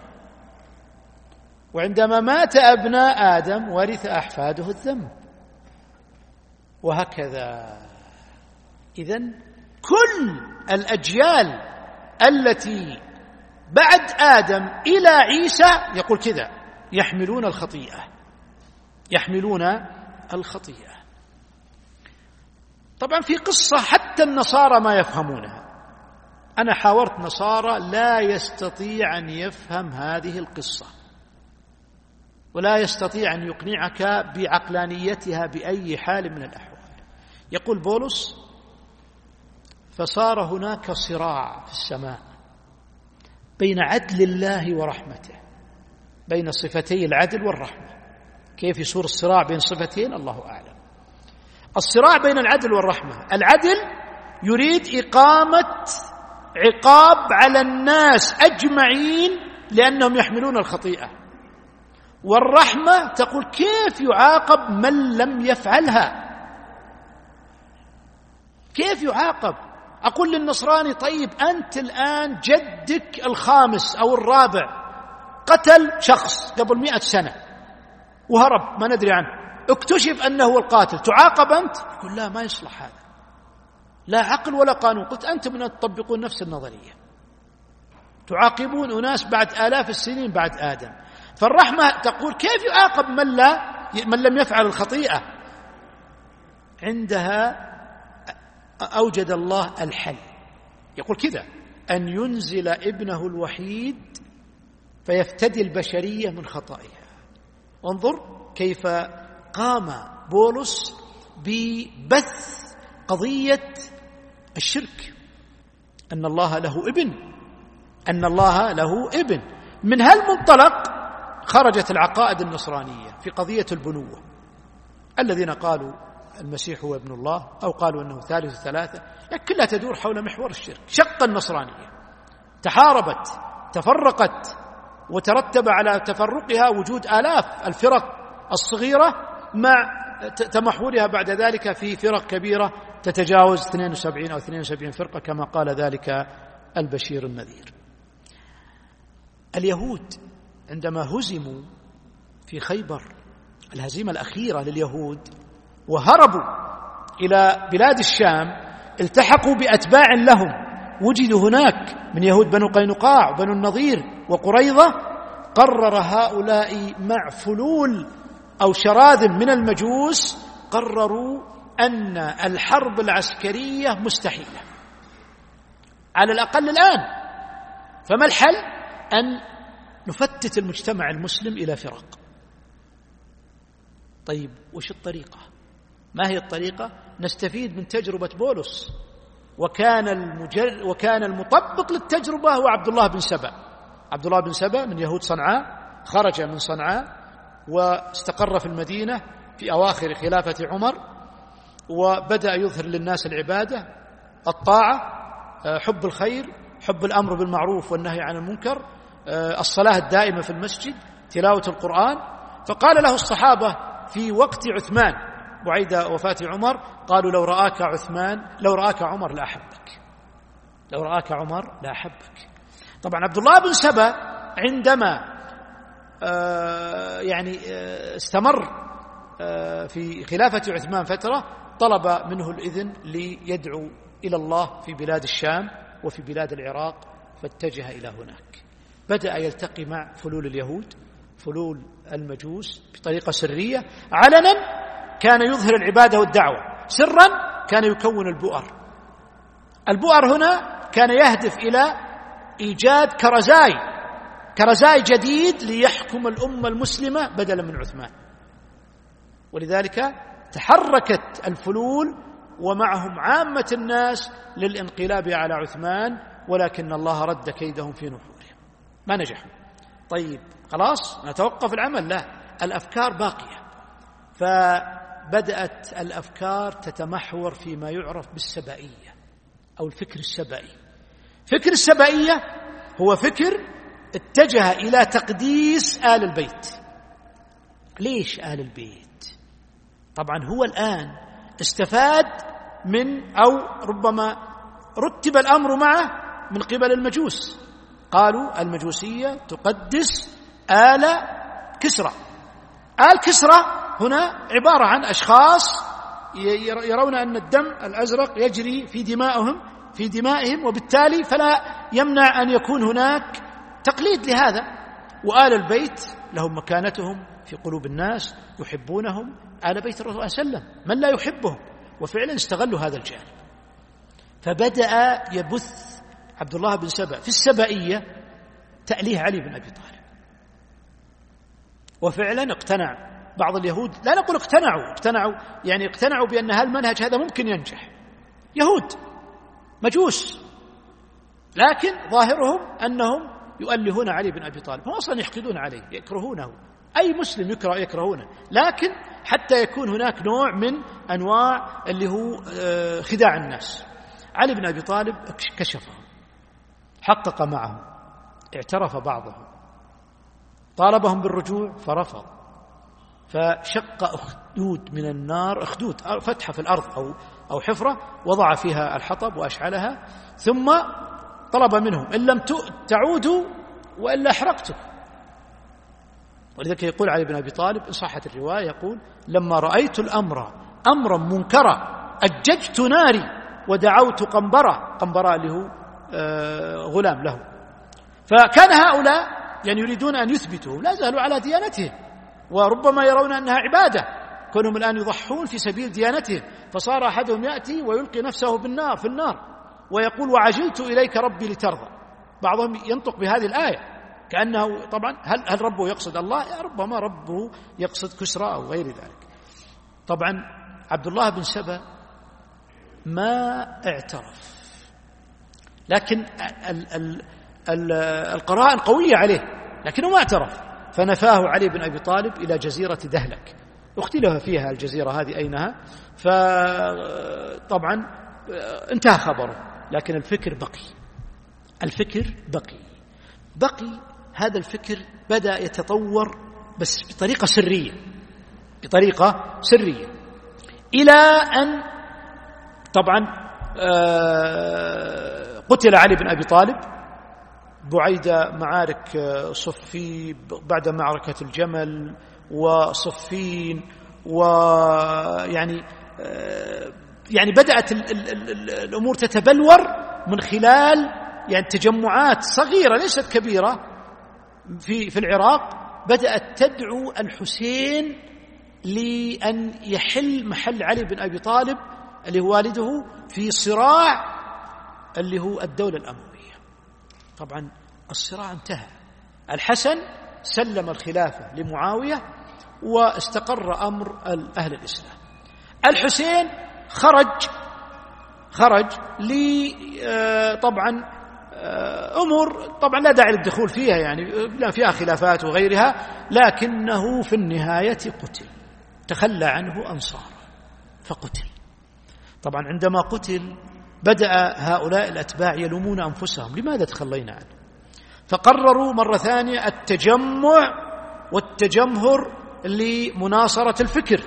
Speaker 1: وعندما مات أبناء آدم ورث أحفاده الذنب، وهكذا. إذن كل الأجيال التي بعد آدم إلى عيسى يقول كذا، يحملون الخطيئة، يحملون الخطيئة. طبعا في قصة حتى النصارى ما يفهمونها. أنا حاورت نصارى لا يستطيع أن يفهم هذه القصة، ولا يستطيع أن يقنعك بعقلانيتها بأي حال من الأحوال. يقول بولس: فصار هناك صراع في السماء بين عدل الله ورحمته، بين صفتي العدل والرحمة. كيف يصير الصراع بين صفتين؟ الله أعلم. الصراع بين العدل والرحمة، العدل يريد إقامة عقاب على الناس أجمعين لأنهم يحملون الخطيئة، والرحمة تقول كيف يعاقب من لم يفعلها، كيف يعاقب. أقول للنصراني: طيب أنت الآن جدك الخامس أو الرابع قتل شخص قبل مئة سنة وهرب ما ندري عنه، اكتشف أنه هو القاتل، تعاقب أنت؟ يقول لا، ما يصلح هذا، لا عقل ولا قانون. قلت أنتم من تطبقون نفس النظرية، تعاقبون أناس بعد آلاف السنين بعد آدم. فالرحمة تقول كيف يعاقب من لا من لم يفعل الخطيئة. عندها أوجد الله الحل، يقول كذا: أن ينزل ابنه الوحيد فيفتدي البشرية من خطائها. انظر كيف قام بولس ببث قضية الشرك، أن الله له ابن، أن الله له ابن. من هالمنطلق خرجت العقائد النصرانية في قضية البنوة، الذين قالوا المسيح هو ابن الله أو قالوا أنه ثالث ثلاثة، كلها تدور حول محور الشرك. شق النصرانية، تحاربت، تفرقت، وترتب على تفرقها وجود آلاف الفرق الصغيرة مع تمحورها بعد ذلك في فرق كبيرة تتجاوز اثنين وسبعين أو اثنين وسبعين فرقة كما قال ذلك البشير النذير. اليهود عندما هزموا في خيبر، الهزيمة الأخيرة لليهود، وهربوا إلى بلاد الشام، التحقوا بأتباع لهم، وجدوا هناك من يهود بنو قينقاع وبنو النضير وقريظة. قرر هؤلاء مع فلول أو شراذم من المجوس، قرروا أن الحرب العسكرية مستحيلة على الأقل الآن. فما الحل؟ أن نفتت المجتمع المسلم إلى فرق. طيب وش الطريقة؟ ما هي الطريقة؟ نستفيد من تجربة بولس، وكان المجر وكان المطبق للتجربة هو عبد الله بن سبأ. عبد الله بن سبأ من يهود صنعاء، خرج من صنعاء واستقر في المدينة في أواخر خلافة عمر، وبدأ يظهر للناس العبادة، الطاعة، حب الخير، حب الأمر بالمعروف والنهي عن المنكر، الصلاة الدائمة في المسجد، تلاوة القرآن. فقال له الصحابة في وقت عثمان بعد وفاة عمر، قالوا: لو رآك عثمان لو رآك عمر لأحبك، لو رآك عمر لأحبك. طبعا عبد الله بن سبأ عندما آه يعني آه استمر آه في خلافة عثمان فترة، طلب منه الإذن ليدعو إلى الله في بلاد الشام وفي بلاد العراق، فاتجه إلى هناك. بدأ يلتقي مع فلول اليهود، فلول المجوس، بطريقة سرية. علنا كان يظهر العبادة والدعوة، سرا كان يكون البؤر. البؤر هنا كان يهدف إلى إيجاد كرزاي كرزاي جديد ليحكم الأمة المسلمة بدلا من عثمان. ولذلك تحركت الفلول ومعهم عامة الناس للانقلاب على عثمان، ولكن الله رد كيدهم في نحورهم، ما نجحوا. طيب خلاص نتوقف العمل؟ لا، الأفكار باقية. فبدأت الأفكار تتمحور فيما يعرف بالسبائية أو الفكر السبائي. فكر السبائية هو فكر اتجه إلى تقديس آل البيت. ليش آل البيت؟ طبعا هو الآن استفاد من أو ربما رتب الأمر معه من قبل المجوس. قالوا المجوسية تقدس آل كسرى. آل كسرى هنا عبارة عن أشخاص يرون أن الدم الأزرق يجري في دمائهم في دمائهم وبالتالي فلا يمنع أن يكون هناك تقليد لهذا. وآل البيت لهم مكانتهم في قلوب الناس، يحبونهم. آل بيت الرسول صلى الله عليه وسلم من لا يحبهم؟ وفعلا استغلوا هذا الجانب. فبدأ يبث عبد الله بن سبأ في السبائية تأليه علي بن أبي طالب، وفعلا اقتنع بعض اليهود. لا نقول اقتنعوا اقتنعوا يعني اقتنعوا بأن هالمنهج هذا ممكن ينجح. يهود مجوس، لكن ظاهرهم أنهم يؤلهون علي بن أبي طالب، هم أصلا يحقدون عليه، يكرهونه. أي مسلم يكره يكرهونه، لكن حتى يكون هناك نوع من أنواع اللي هو خداع الناس. علي بن أبي طالب كشفهم، حقق معهم، اعترف بعضهم، طالبهم بالرجوع فرفض، فشق أخدود من النار، أخدود فتحة في الأرض أو أو حفرة، وضع فيها الحطب وأشعلها، ثم طلب منهم إن لم تعودوا وإلا أحرقتكم. ولذلك يقول علي بن أبي طالب إن صحت الرواية، يقول لما رأيت الأمر أمرا منكرا أججت ناري ودعوت قنبرة. قنبرة اللي هو غلام له. فكان هؤلاء يعني يريدون أن يثبتوا لا زالوا على ديانتهم، وربما يرون أنها عبادة كونهم الآن يضحون في سبيل ديانتهم. فصار أحدهم يأتي ويلقي نفسه بالنار في النار ويقول وعجلت إليك ربي لترضى. بعضهم ينطق بهذه الآية كأنه طبعا هل, هل ربه يقصد الله؟ ربما ربه يقصد كسرى أو غير ذلك. طبعا عبد الله بن سبأ ما اعترف، لكن ال ال ال القرائن قوية عليه، لكنه ما اعترف. فنفاه علي بن أبي طالب إلى جزيرة دهلك، اختلف فيها الجزيرة هذه أينها، فطبعا انتهى خبره، لكن الفكر بقي. الفكر بقي بقي هذا الفكر بدأ يتطور بس بطريقة سرية بطريقة سرية إلى أن طبعا قتل علي بن أبي طالب بعيد معارك صفي، بعد معركة الجمل وصفين، ويعني يعني بدأت الأمور تتبلور من خلال يعني تجمعات صغيرة ليست كبيرة في في العراق، بدأت تدعو الحسين لأن يحل محل علي بن أبي طالب اللي هو والده في صراع اللي هو الدولة الأموية. طبعا الصراع انتهى، الحسن سلم الخلافة لمعاوية واستقر أمر أهل الإسلام. الحسين خرج خرج لي طبعا أمور طبعا لا داعي للدخول فيها، يعني لا فيها خلافات وغيرها، لكنه في النهاية قتل، تخلى عنه أنصاره فقتل. طبعا عندما قتل بدأ هؤلاء الأتباع يلومون أنفسهم لماذا تخلينا عنه، فقرروا مرة ثانية التجمع والتجمهر لمناصرة الفكر،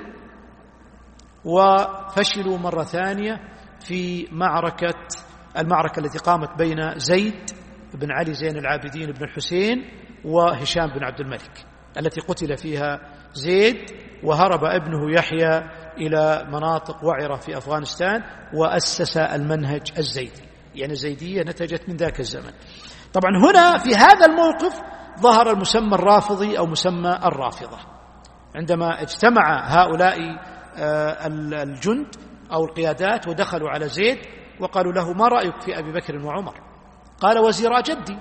Speaker 1: وفشلوا مرة ثانية في معركة المعركة التي قامت بين زيد بن علي زين العابدين بن الحسين وهشام بن عبد الملك، التي قتل فيها زيد وهرب ابنه يحيى إلى مناطق وعرة في أفغانستان وأسس المنهج الزيدي، يعني الزيدية نتجت من ذاك الزمن. طبعا هنا في هذا الموقف ظهر المسمى الرافضي أو مسمى الرافضة، عندما اجتمع هؤلاء الجند أو القيادات ودخلوا على زيد وقالوا له ما رأيك في أبي بكر وعمر؟ قال وزيرا جدي.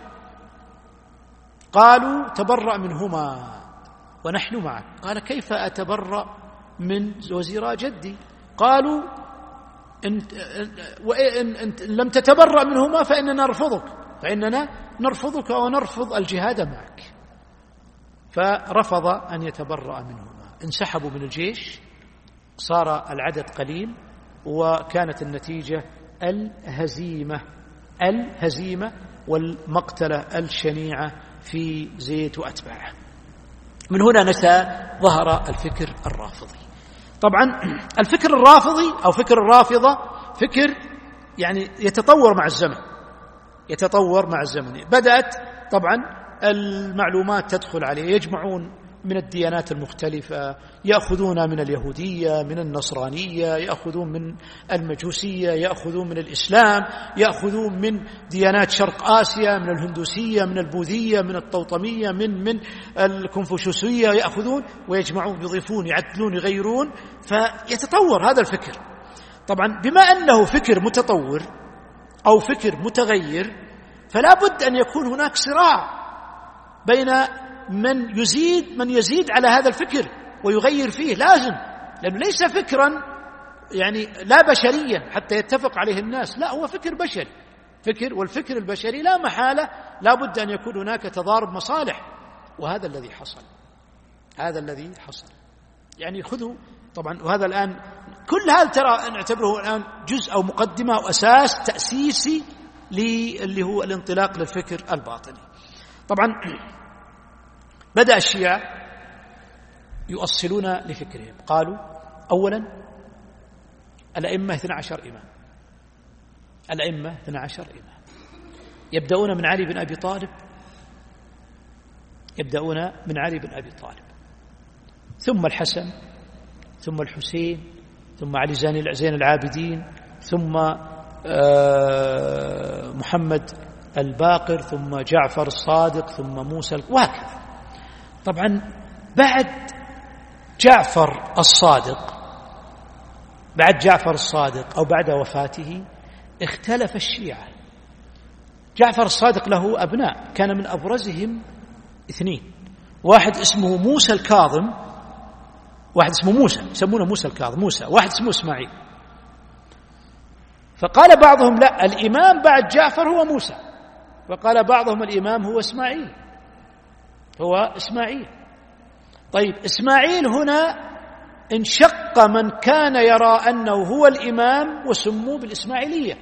Speaker 1: قالوا تبرأ منهما ونحن معك. قال كيف أتبرأ من وزيرا جدي؟ قالوا إن, وإن إن لم تتبرأ منهما فإننا نرفضك فإننا نرفضك ونرفض الجهاد معك. فرفض أن يتبرأ منهما، انسحبوا من الجيش، صار العدد قليل، وكانت النتيجة الهزيمة الهزيمة والمقتلة الشنيعة في زيد وأتباعه. من هنا نشأ ظهر الفكر الرافضي. طبعا الفكر الرافضي أو فكر الرافضة فكر يعني يتطور مع الزمن، يتطور مع الزمن. بدأت طبعا المعلومات تدخل عليه، يجمعون من الديانات المختلفة، يأخذون من اليهودية، من النصرانية، يأخذون من المجوسية، يأخذون من الإسلام، يأخذون من ديانات شرق آسيا، من الهندوسية، من البوذية، من الطوطمية، من من الكونفوشيوسية، يأخذون ويجمعون، يضيفون، يعدلون، يغيرون، فيتطور هذا الفكر. طبعا بما أنه فكر متطور أو فكر متغير، فلا بد أن يكون هناك صراع بين من يزيد من يزيد على هذا الفكر ويغير فيه، لازم، لأنه ليس فكرا يعني لا بشريا حتى يتفق عليه الناس، لا، هو فكر بشري، فكر، والفكر البشري لا محالة لا بد أن يكون هناك تضارب مصالح، وهذا الذي حصل، هذا الذي حصل. يعني خذوا طبعا، وهذا الآن كل هذا ترى نعتبره الآن جزء أو مقدمة أو أساس تأسيسي اللي هو الانطلاق للفكر الباطني. طبعا بدأ الشيعة يؤصلون لفكرهم، قالوا أولا الأئمة اثنا عشر إمام، الأئمة اثنا عشر إمام، يبدأون من علي بن أبي طالب، يبدأون من علي بن أبي طالب، ثم الحسن، ثم الحسين، ثم علي زين العابدين، ثم محمد الباقر، ثم جعفر الصادق، ثم موسى، وهكذا. طبعا بعد جعفر الصادق بعد جعفر الصادق أو بعد وفاته اختلف الشيعة. جعفر الصادق له أبناء، كان من أبرزهم اثنين، واحد اسمه موسى الكاظم، واحد اسمه موسى، يسمونه موسى الكاظم، موسى، واحد اسمه إسماعيل. فقال بعضهم لا، الإمام بعد جعفر هو موسى، وقال بعضهم الإمام هو إسماعيل، هو إسماعيل. طيب إسماعيل هنا انشق من كان يرى أنه هو الإمام وسموه بالإسماعيلية.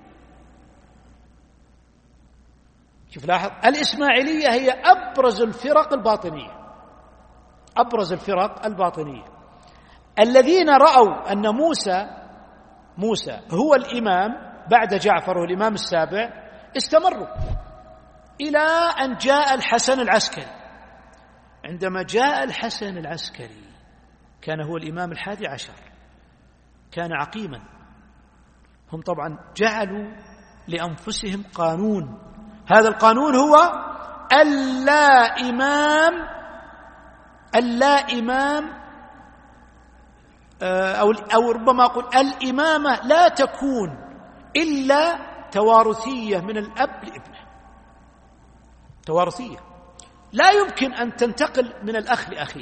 Speaker 1: شوف لاحظ، الإسماعيلية هي أبرز الفرق الباطنية، أبرز الفرق الباطنية. الذين رأوا أن موسى موسى هو الإمام بعد جعفر، هو الإمام السابع، استمروا إلى أن جاء الحسن العسكري. عندما جاء الحسن العسكري كان هو الإمام الحادي عشر، كان عقيما. هم طبعا جعلوا لأنفسهم قانون، هذا القانون هو اللا إمام اللا إمام أو أو ربما أقول الإمامة لا تكون إلا توارثية من الأب لابنه، توارثية، لا يمكن أن تنتقل من الأخ لأخيه.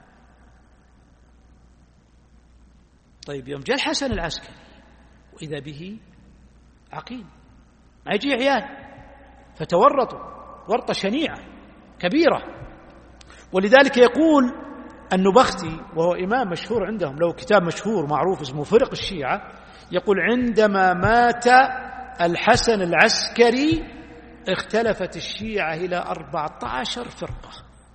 Speaker 1: طيب يوم جاء الحسن العسكري وإذا به عقيم، ما يجي عيال، فتورطوا ورطة شنيعة كبيرة. ولذلك يقول النبختي، وهو إمام مشهور عندهم، له كتاب مشهور معروف اسمه فرق الشيعة، يقول عندما مات الحسن العسكري اختلفت الشيعة إلى أربعة عشر فرقة،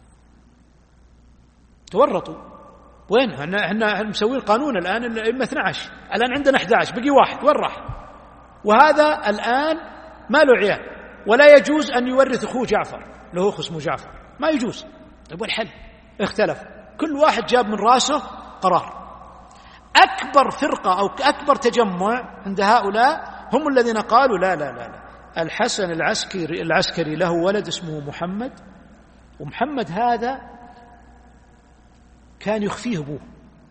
Speaker 1: تورطوا. وين احنا مسوين قانون الآن الأئمة اثنا عشر، الآن عندنا أحد عشر، بقي واحد، وين راح؟ وهذا الآن ما له عيال، ولا يجوز أن يورث أخوه جعفر، له أخ اسمه جعفر، ما يجوز. طيب والحل؟ اختلف، كل واحد جاب من راسه قرار. أكبر فرقة أو أكبر تجمع عند هؤلاء هم الذين قالوا لا لا لا, لا. الحسن العسكري العسكري له ولد اسمه محمد، ومحمد هذا كان يخفيه أبوه،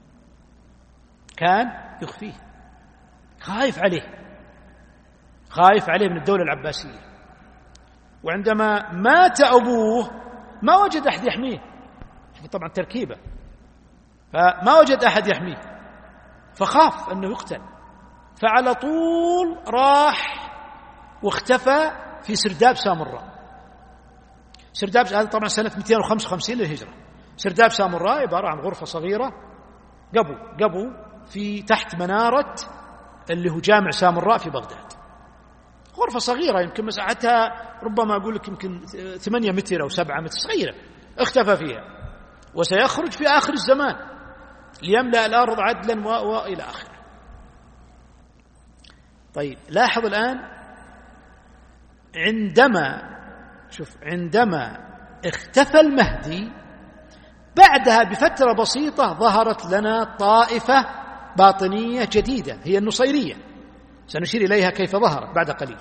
Speaker 1: كان يخفيه، خايف عليه، خايف عليه من الدولة العباسية. وعندما مات أبوه ما وجد أحد يحميه، طبعا تركيبة، فما وجد أحد يحميه، فخاف أنه يقتل، فعلى طول راح واختفى في سرداب سامراء. سرداب هذا طبعا سنة مئتين وخمسة وخمسين للهجرة. سرداب سامراء عبارة عن غرفة صغيرة قبو قبو في تحت منارة اللي هو جامع سامراء في بغداد. غرفة صغيرة يمكن مساحتها ربما أقول لك يمكن ثمانية متر أو سبعة متر، صغيرة. اختفى فيها وسيخرج في آخر الزمان ليملأ الأرض عدلا وإلى آخره. طيب لاحظ الآن، عندما شوف عندما اختفى المهدي بعدها بفترة بسيطة ظهرت لنا طائفة باطنية جديدة هي النصيرية، سنشير إليها كيف ظهرت بعد قليل.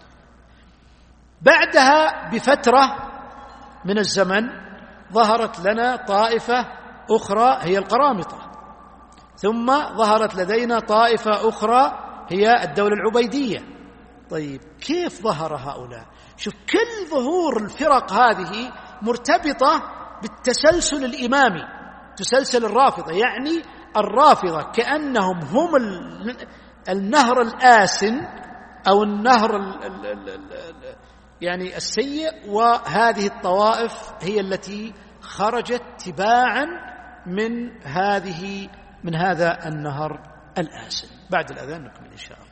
Speaker 1: بعدها بفترة من الزمن ظهرت لنا طائفة أخرى هي القرامطة، ثم ظهرت لدينا طائفة أخرى هي الدولة العبيدية. طيب كيف ظهر هؤلاء؟ شوف كل ظهور الفرق هذه مرتبطة بالتسلسل الإمامي، تسلسل الرافضة، يعني الرافضة كأنهم هم النهر الآسن أو النهر ال ال ال ال يعني السيء، وهذه الطوائف هي التي خرجت تباعا من هذه من هذا النهر الآسن. بعد الأذان نكمل إن شاء الله.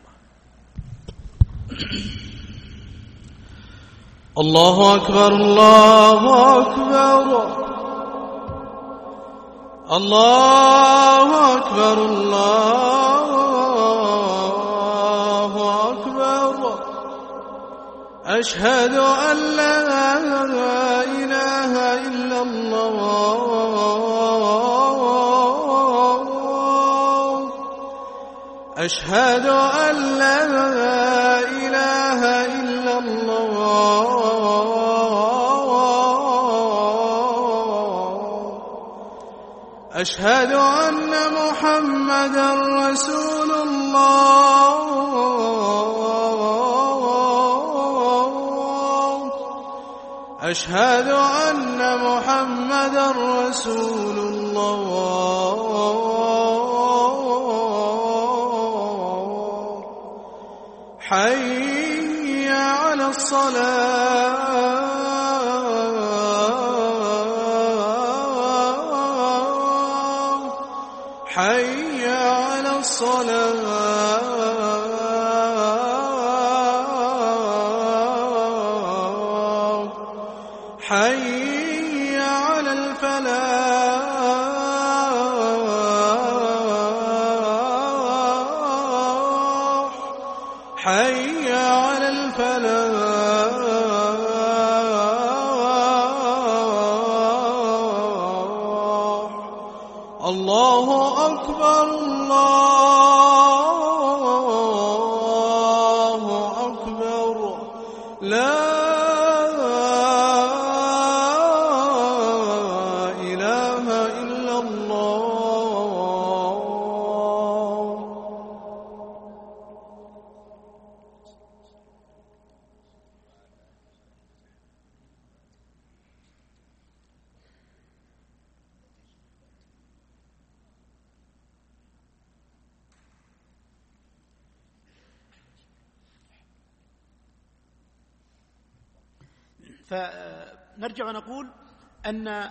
Speaker 2: الله أكبر الله أكبر الله أكبر الله أكبر أشهد أن لا إله إلا الله أشهد أن لا إله إلا الله أشهد أن محمدا رسول الله أشهد أن محمدا رسول الله حي على الصلاة حي على الصلاة حي على الفلاح حي على الفلاح الله أكبر الله أكبر لا إله إلا الله.
Speaker 1: فنرجع ونقول أن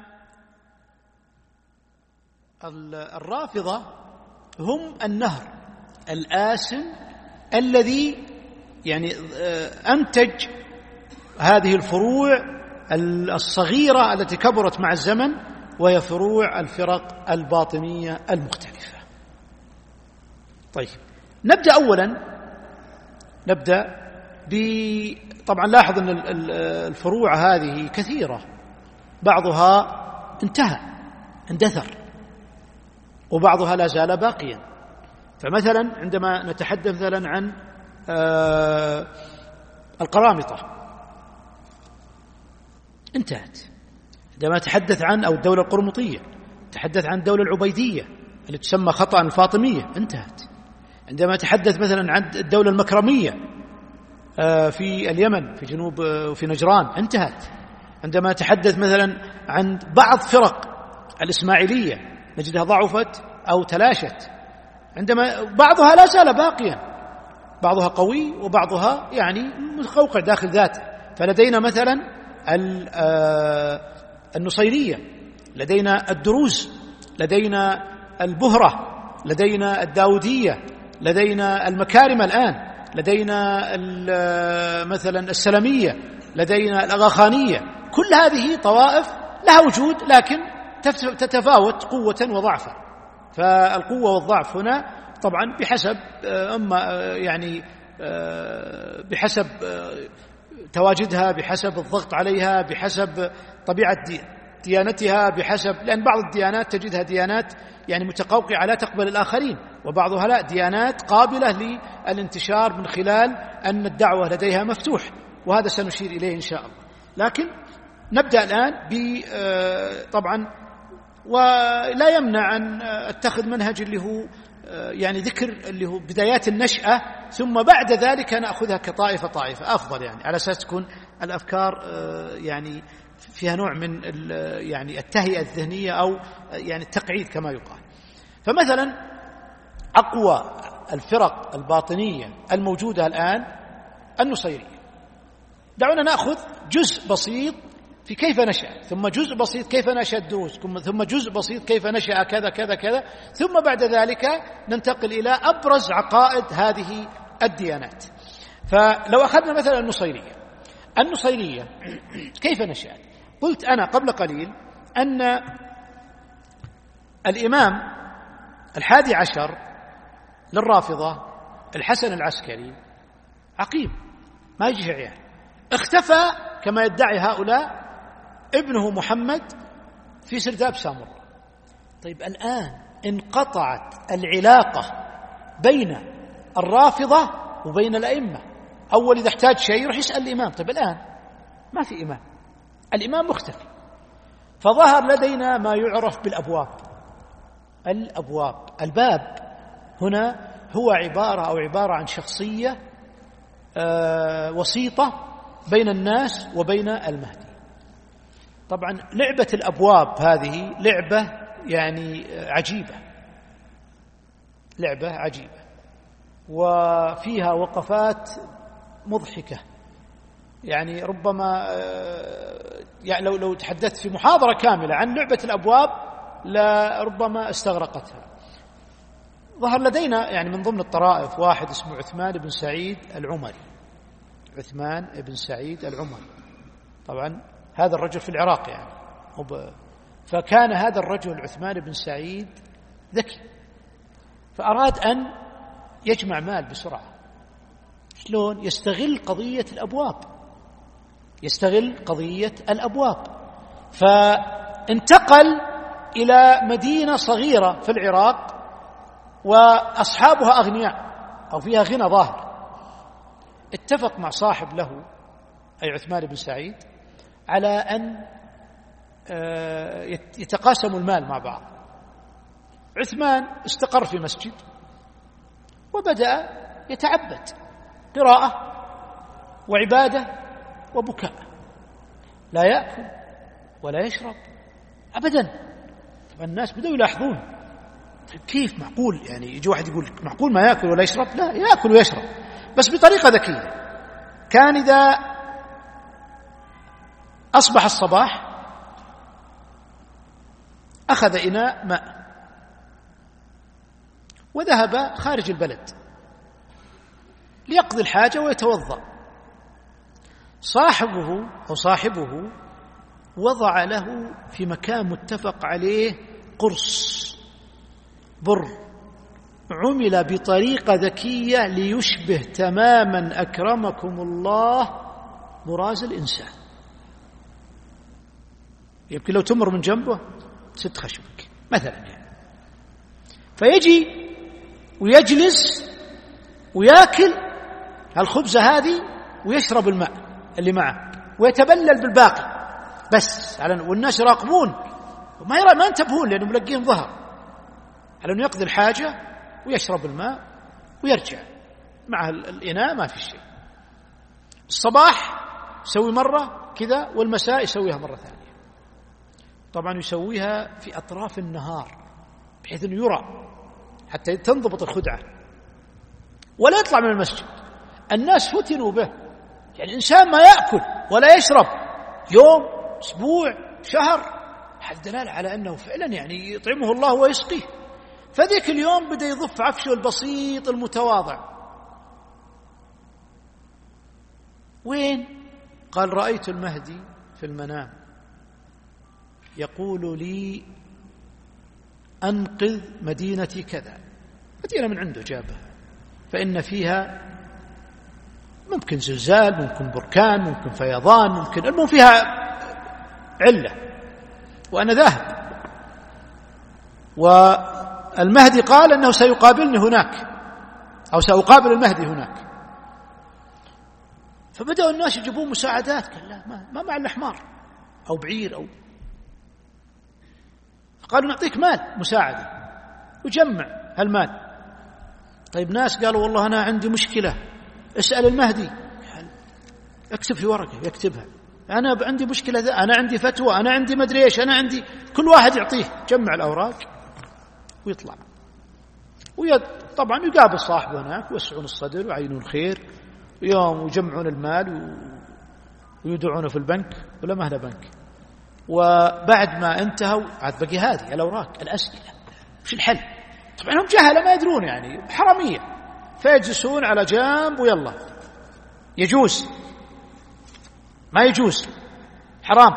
Speaker 1: الرافضة هم النهر الآسن الذي يعني أنتج هذه الفروع الصغيرة التي كبرت مع الزمن، وهي فروع الفرق الباطنية المختلفة. طيب نبدأ أولا نبدأ ب طبعا لاحظ أن الفروع هذه كثيرة، بعضها انتهى اندثر وبعضها لا زال باقيا. فمثلا عندما نتحدث مثلا عن القرامطة انتهت، عندما نتحدث عن أو الدولة القرمطية نتحدث عن الدولة العبيدية اللي تسمى خطأ الفاطمية انتهت، عندما نتحدث مثلا عن الدولة المكرمية في اليمن في جنوب وفي نجران انتهت، عندما نتحدث مثلا عن بعض فرق الإسماعيلية نجدها ضعفت أو تلاشت، عندما بعضها لا زال باقيا بعضها قوي وبعضها يعني متقوقع داخل ذاته. فلدينا مثلا النصيرية، لدينا الدروز، لدينا البهرة، لدينا الداودية، لدينا المكارم الآن، لدينا مثلا السلمية، لدينا الأغاخانية. كل هذه طوائف لها وجود لكن تتفاوت قوة وضعفا. فالقوة والضعف هنا طبعا بحسب أما يعني بحسب تواجدها، بحسب الضغط عليها، بحسب طبيعة ديانتها، بحسب لأن بعض الديانات تجدها ديانات يعني متقوقعة لا تقبل الآخرين، وبعضها لا، ديانات قابلة للانتشار من خلال أن الدعوة لديها مفتوح، وهذا سنشير إليه إن شاء الله. لكن نبدأ الآن ب طبعا، ولا يمنع أن أتخذ منهج اللي هو يعني ذكر اللي هو بدايات النشأة، ثم بعد ذلك نأخذها كطائفة طائفة أفضل، يعني على أساس تكون الأفكار يعني فيها نوع من يعني التهيئة الذهنية أو يعني التقعيد كما يقال. فمثلا أقوى الفرق الباطنية الموجودة الآن النصيرية. دعونا نأخذ جزء بسيط في كيف نشأ، ثم جزء بسيط كيف نشأ الدروز، ثم جزء بسيط كيف نشأ كذا كذا كذا، ثم بعد ذلك ننتقل إلى أبرز عقائد هذه الديانات. فلو أخذنا مثلا النصيرية، النصيرية كيف نشأت؟ قلت أنا قبل قليل أن الإمام الحادي عشر للرافضة الحسن العسكري عقيم ما يجي عيال، اختفى كما يدعي هؤلاء ابنه محمد في سرداب سامراء. طيب الآن انقطعت العلاقة بين الرافضة وبين الأئمة. أول إذا احتاج شيء يروح يسأل الإمام، طيب الآن ما في إمام، الإمام مختفي. فظهر لدينا ما يعرف بالأبواب. الأبواب، الباب هنا هو عبارة أو عبارة عن شخصية آه وسيطة بين الناس وبين المهدي. طبعا لعبة الأبواب هذه لعبة يعني عجيبة، لعبة عجيبة وفيها وقفات مضحكة. يعني ربما يعني لو لو تحدثت في محاضرة كاملة عن لعبة الأبواب لربما استغرقتها. ظهر لدينا يعني من ضمن الطرائف واحد اسمه عثمان بن سعيد العمري. عثمان بن سعيد العمري طبعا هذا الرجل في العراق يعني. فكان هذا الرجل عثمان بن سعيد ذكي، فأراد أن يجمع مال بسرعة. شلون؟ يستغل قضية الأبواب، يستغل قضية الأبواب. فانتقل إلى مدينة صغيرة في العراق وأصحابها أغنياء أو فيها غنى ظاهر. اتفق مع صاحب له أي عثمان بن سعيد على أن يتقاسموا المال مع بعض. عثمان استقر في مسجد وبدأ يتعبد، قراءة وعبادة وبكاء، لا يأكل ولا يشرب أبدا. طبعا الناس بدأوا يلاحظون، طيب كيف معقول يعني يجي واحد يقول معقول ما يأكل ولا يشرب؟ لا، يأكل ويشرب بس بطريقة ذكية. كان إذا أصبح الصباح أخذ إناء ماء وذهب خارج البلد ليقضي الحاجة ويتوضأ. صاحبه أو صاحبه وضع له في مكان متفق عليه قرص بر عمل بطريقة ذكية ليشبه تماما أكرمكم الله براز الإنسان. يمكن لو تمر من جنبه ست خشمك مثلا يعني. فيجي ويجلس ويأكل هالخبزة هذه ويشرب الماء اللي معه ويتبلل بالباقي بس على، والناس يراقبون وما يرى ما ينتبهون لأنه ملقين ظهر على أنه يقضي الحاجة ويشرب الماء ويرجع مع الإناء ما في شيء. الصباح يسوي مرة كذا والمساء يسويها مرة ثانية. طبعا يسويها في أطراف النهار بحيث أنه يرى حتى تنضبط الخدعة. ولا يطلع من المسجد. الناس فتنوا به، يعني إنسان ما يأكل ولا يشرب يوم، أسبوع، شهر، هذا دلالة على أنه فعلا يعني يطعمه الله ويسقيه. فذيك اليوم بدأ يضف عفشه البسيط المتواضع. وين؟ قال: رأيت المهدي في المنام يقول لي: أنقذ مدينتي كذا. مدينة من عنده جابها، فإن فيها ممكن زلزال، ممكن بركان، ممكن فيضان، ممكن المهم فيها علة، وأنا ذاهب. والمهدي قال أنه سيقابلني هناك، أو سأقابل المهدي هناك. فبدأوا الناس يجيبون مساعدات. قال: لا، ما, ما مع الحمار أو بعير أو. فقالوا: نعطيك مال مساعدة، وجمع المال. طيب ناس قالوا: والله أنا عندي مشكلة، اسأل المهدي. اكتب في ورقة يكتبها: أنا عندي مشكلة، أنا عندي فتوى، أنا عندي مدري إيش، أنا عندي. كل واحد يعطيه، جمع الأوراق ويطلع. وطبعا يقابل صاحبه هناك ويسعون الصدر ويعينون خير، ويوم يجمعون المال ويودعونه في البنك، ولا ما هذا بنك. وبعد ما انتهوا عاد بقي هذه الأوراق، الأسئلة، وش الحل؟ طبعا هم جهلة ما يدرون، يعني حرامية. فيجلسون على جنب ويلا يجوز، ما يجوز، حرام،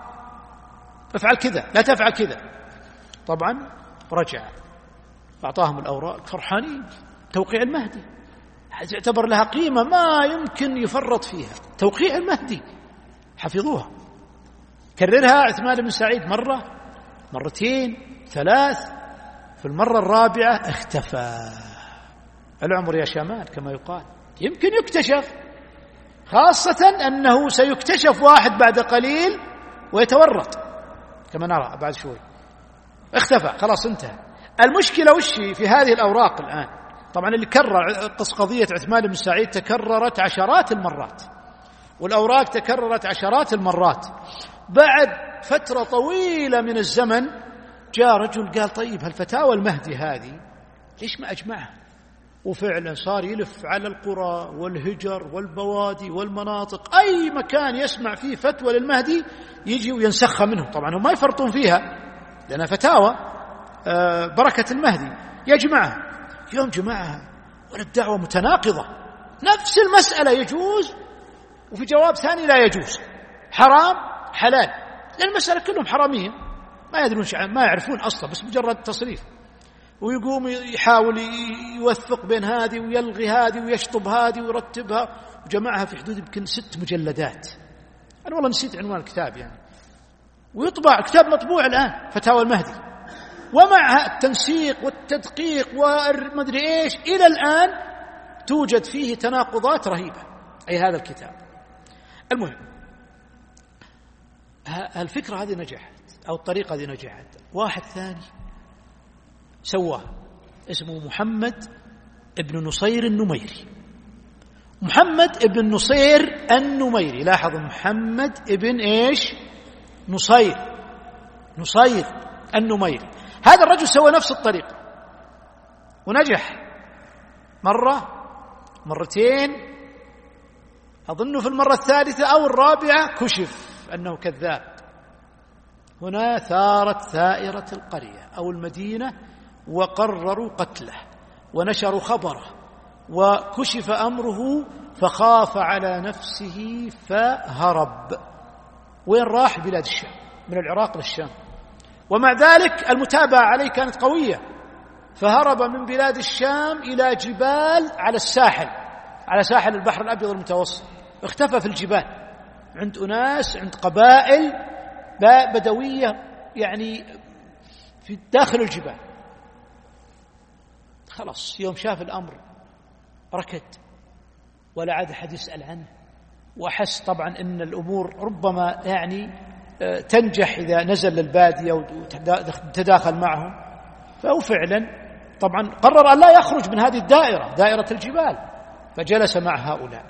Speaker 1: افعل كذا، لا تفعل كذا. طبعا رجع فأعطاهم الأوراق فرحانين. توقيع المهدي هذا يعتبر لها قيمة ما يمكن يفرط فيها. توقيع المهدي حفظوها. كررها عثمان بن سعيد مرة، مرتين، ثلاث. في المرة الرابعة اختفى. العمر يا شمال كما يقال، يمكن يكتشف، خاصة أنه سيكتشف واحد بعد قليل ويتورط كما نرى بعد شوي. اختفى، خلاص انتهى. المشكلة وش في هذه الأوراق الآن؟ طبعا اللي كرر قصة قضية عثمان بن سعيد تكررت عشرات المرات، والأوراق تكررت عشرات المرات. بعد فترة طويلة من الزمن جاء رجل قال: طيب هالفتاوى المهدي هذه ليش ما أجمعها؟ وفعلا صار يلف على القرى والهجر والبوادي والمناطق، أي مكان يسمع فيه فتوى للمهدي يجي وينسخها منه. طبعا هم ما يفرطون فيها لأنها فتاوى بركة المهدي، يجمعها. يوم جمعها ولا الدعوة متناقضة، نفس المسألة يجوز وفي جواب ثاني لا يجوز، حرام حلال، لأن المسألة كلهم حرامية ما يدرون شيء، ما يعرفون أصلا، بس مجرد تصريف. ويقوم يحاول يوثق بين هذه ويلغي هذه ويشطب هذه ويرتبها، وجمعها في حدود يمكن ست مجلدات. أنا والله نسيت عنوان الكتاب يعني. ويطبع كتاب مطبوع الآن، فتاوى المهدي، ومعها التنسيق والتدقيق ومدري إيش. إلى الآن توجد فيه تناقضات رهيبة، أي هذا الكتاب. المهم الفكرة هذه نجحت، أو الطريقة هذه نجحت. واحد ثاني سواه اسمه محمد ابن نصير النميري. محمد ابن نصير النميري، لاحظ محمد ابن إيش؟ نصير، نصير النميري. هذا الرجل سوى نفس الطريقة ونجح مرة، مرتين، أظن في المرة الثالثة أو الرابعة كشف أنه كذاب. هنا ثارت ثائرة القرية أو المدينة، وقرروا قتله ونشروا خبره، وكشف أمره، فخاف على نفسه فهرب. وين راح؟ بلاد الشام، من العراق للشام. ومع ذلك المتابعة عليه كانت قوية، فهرب من بلاد الشام إلى جبال على الساحل، على ساحل البحر الأبيض المتوسط. اختفى في الجبال عند أناس، عند قبائل بدوية يعني في داخل الجبال. خلاص يوم شاف الأمر ركض، ولا عاد أحد يسأل عنه، وأحس طبعا أن الأمور ربما يعني تنجح إذا نزل للبادية وتداخل معهم. فهو فعلا طبعا قرر أن لا يخرج من هذه الدائرة، دائرة الجبال، فجلس مع هؤلاء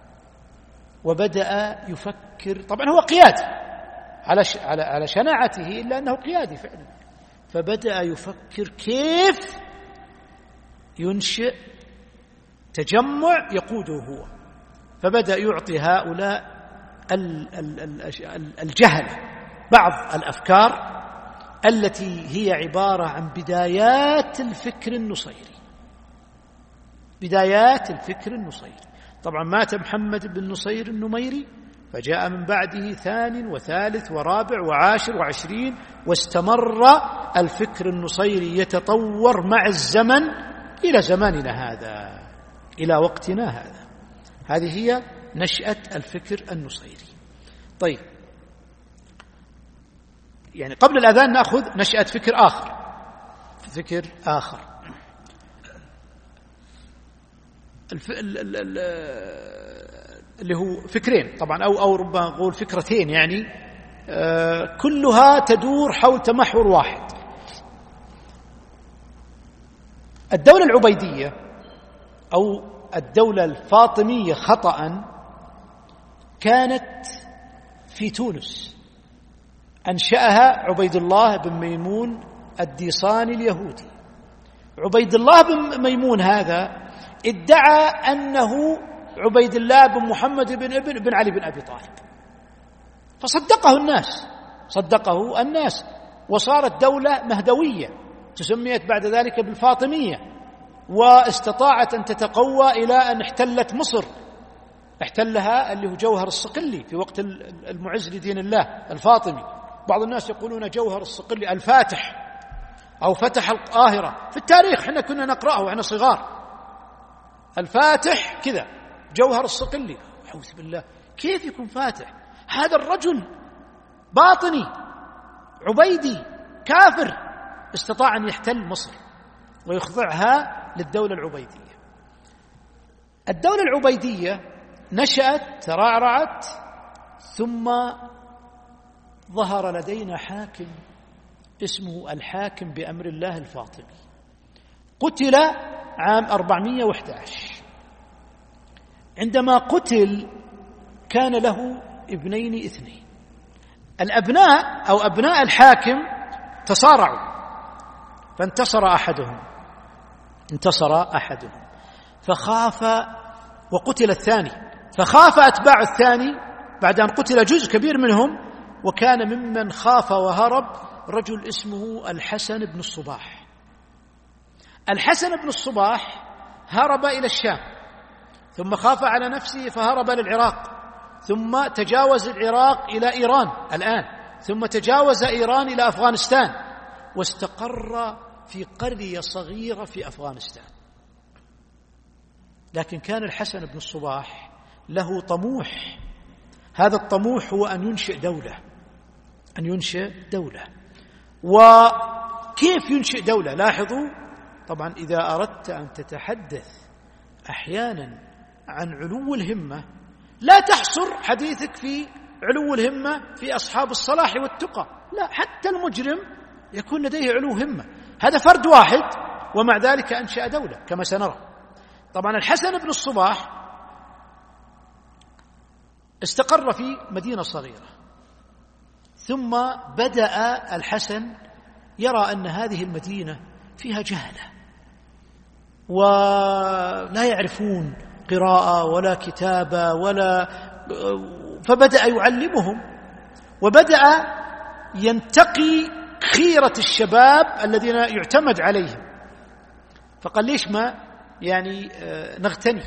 Speaker 1: وبدأ يفكر. طبعا هو قيادي على على على شناعته، إلا أنه قيادي فعلا. فبدأ يفكر كيف ينشئ تجمع يقوده هو. فبدأ يعطي هؤلاء الجهل بعض الأفكار التي هي عبارة عن بدايات الفكر النصيري. بدايات الفكر النصيري. طبعا مات محمد بن نصير النميري، فجاء من بعده ثان وثالث ورابع وعاشر وعشرين، واستمر الفكر النصيري يتطور مع الزمن إلى زماننا هذا، إلى وقتنا هذا. هذه هي نشأة الفكر النصيري. طيب، يعني قبل الأذان نأخذ نشأة فكر آخر. فكر آخر الف... ال... ال... ال... اللي هو فكرين طبعا، أو أو ربما نقول فكرتين، يعني آه كلها تدور حول تمحور واحد. الدولة العبيدية أو الدولة الفاطمية خطأ كانت في تونس، أنشأها عبيد الله بن ميمون الديصاني اليهودي. عبيد الله بن ميمون هذا ادعى أنه عبيد الله بن محمد بن ابن بن علي بن أبي طالب، فصدقه الناس صدقه الناس وصارت دولة مهدوية تسميت بعد ذلك بالفاطمية، واستطاعت أن تتقوى إلى أن احتلت مصر. احتلها اللي هو جوهر الصقلي في وقت المعز لدين الله الفاطمي. بعض الناس يقولون جوهر الصقلي الفاتح أو فتح القاهرة، في التاريخ احنا كنا نقرأه وإحنا صغار، الفاتح كذا جوهر الصقلي. أعوذ بالله، كيف يكون فاتح؟ هذا الرجل باطني عبيدي كافر استطاع أن يحتل مصر ويخضعها للدولة العبيدية. الدولة العبيدية نشأت ترعرعت، ثم ظهر لدينا حاكم اسمه الحاكم بأمر الله الفاطمي، قتل عام أربعمائة وأحد عشر. عندما قتل كان له ابنين اثنين. الأبناء أو أبناء الحاكم تصارعوا، فانتصر أحدهم انتصر أحدهم فخاف وقتل الثاني، فخاف أتباع الثاني بعد أن قتل جزء كبير منهم، وكان ممن خاف وهرب رجل اسمه الحسن بن الصباح. الحسن بن الصباح هرب إلى الشام، ثم خاف على نفسه فهرب للعراق، ثم تجاوز العراق إلى إيران الآن، ثم تجاوز إيران إلى أفغانستان، واستقر في قرية صغيرة في أفغانستان. لكن كان الحسن بن الصباح له طموح، هذا الطموح هو أن ينشئ دولة أن ينشئ دولة وكيف ينشئ دولة؟ لاحظوا، طبعا إذا أردت أن تتحدث أحيانا عن علو الهمة لا تحصر حديثك في علو الهمة في أصحاب الصلاح والتقى، لا، حتى المجرم يكون لديه علو همة. هذا فرد واحد ومع ذلك أنشأ دولة كما سنرى. طبعا الحسن بن الصباح استقر في مدينة صغيرة، ثم بدأ الحسن يرى أن هذه المدينة فيها جهلة ولا يعرفون قراءة ولا كتابة ولا، فبدأ يعلمهم وبدأ ينتقي خيرة الشباب الذين يعتمد عليهم. فقال ليش ما يعني نغتني؟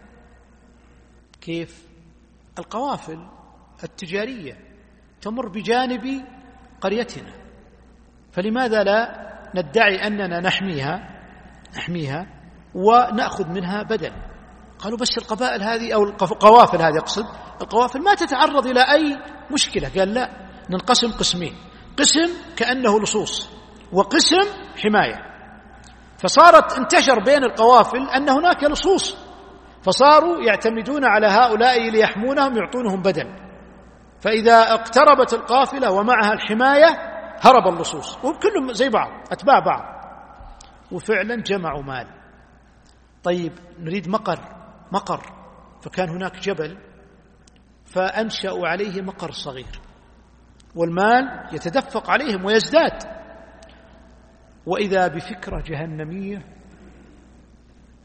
Speaker 1: كيف؟ القوافل التجارية تمر بجانب قريتنا، فلماذا لا ندعي أننا نحميها نحميها ونأخذ منها بدل؟ قالوا بس القبائل هذه أو القوافل هذه، أقصد القوافل ما تتعرض إلى أي مشكلة. قال لا، ننقسم قسمين، قسم كأنه لصوص وقسم حماية. فصارت انتشر بين القوافل أن هناك لصوص، فصاروا يعتمدون على هؤلاء ليحمونهم يعطونهم بدل، فإذا اقتربت القافلة ومعها الحماية هرب اللصوص، وهم كلهم زي بعض أتباع بعض، وفعلا جمعوا مال. طيب نريد مقر مقر فكان هناك جبل، فأنشأوا عليه مقر صغير، والمال يتدفق عليهم ويزداد، وإذا بفكرة جهنمية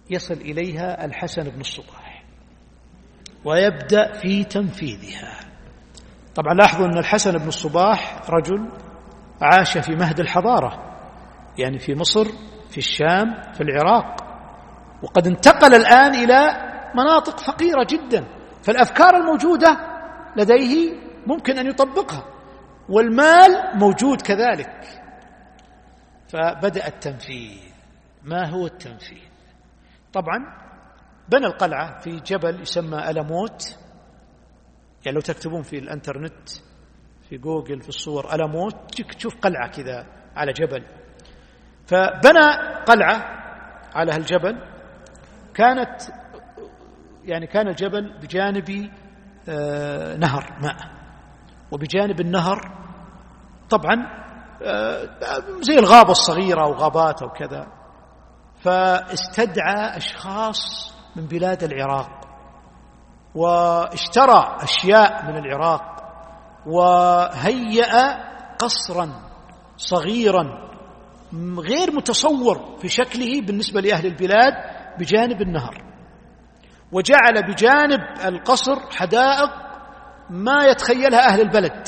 Speaker 1: يصل إليها الحسن بن الصباح ويبدأ في تنفيذها. طبعا لاحظوا أن الحسن بن الصباح رجل عاش في مهد الحضارة، يعني في مصر، في الشام، في العراق، وقد انتقل الآن إلى مناطق فقيرة جدا، فالأفكار الموجودة لديه ممكن أن يطبقها، والمال موجود كذلك. فبدأ التنفيذ. ما هو التنفيذ؟ طبعا بنى القلعة في جبل يسمى ألموت، يعني لو تكتبون في الانترنت في جوجل في الصور ألموت تشوف قلعة كذا على جبل. فبنى قلعة على هالجبل، كانت يعني كان الجبل بجانب آه نهر ماء، وبجانب النهر طبعا آه زي الغابة الصغيرة أو غابات أو كذا. فاستدعى أشخاص من بلاد العراق، واشترى أشياء من العراق، وهيأ قصرا صغيرا غير متصور في شكله بالنسبة لأهل البلاد بجانب النهر، وجعل بجانب القصر حدائق ما يتخيلها أهل البلد.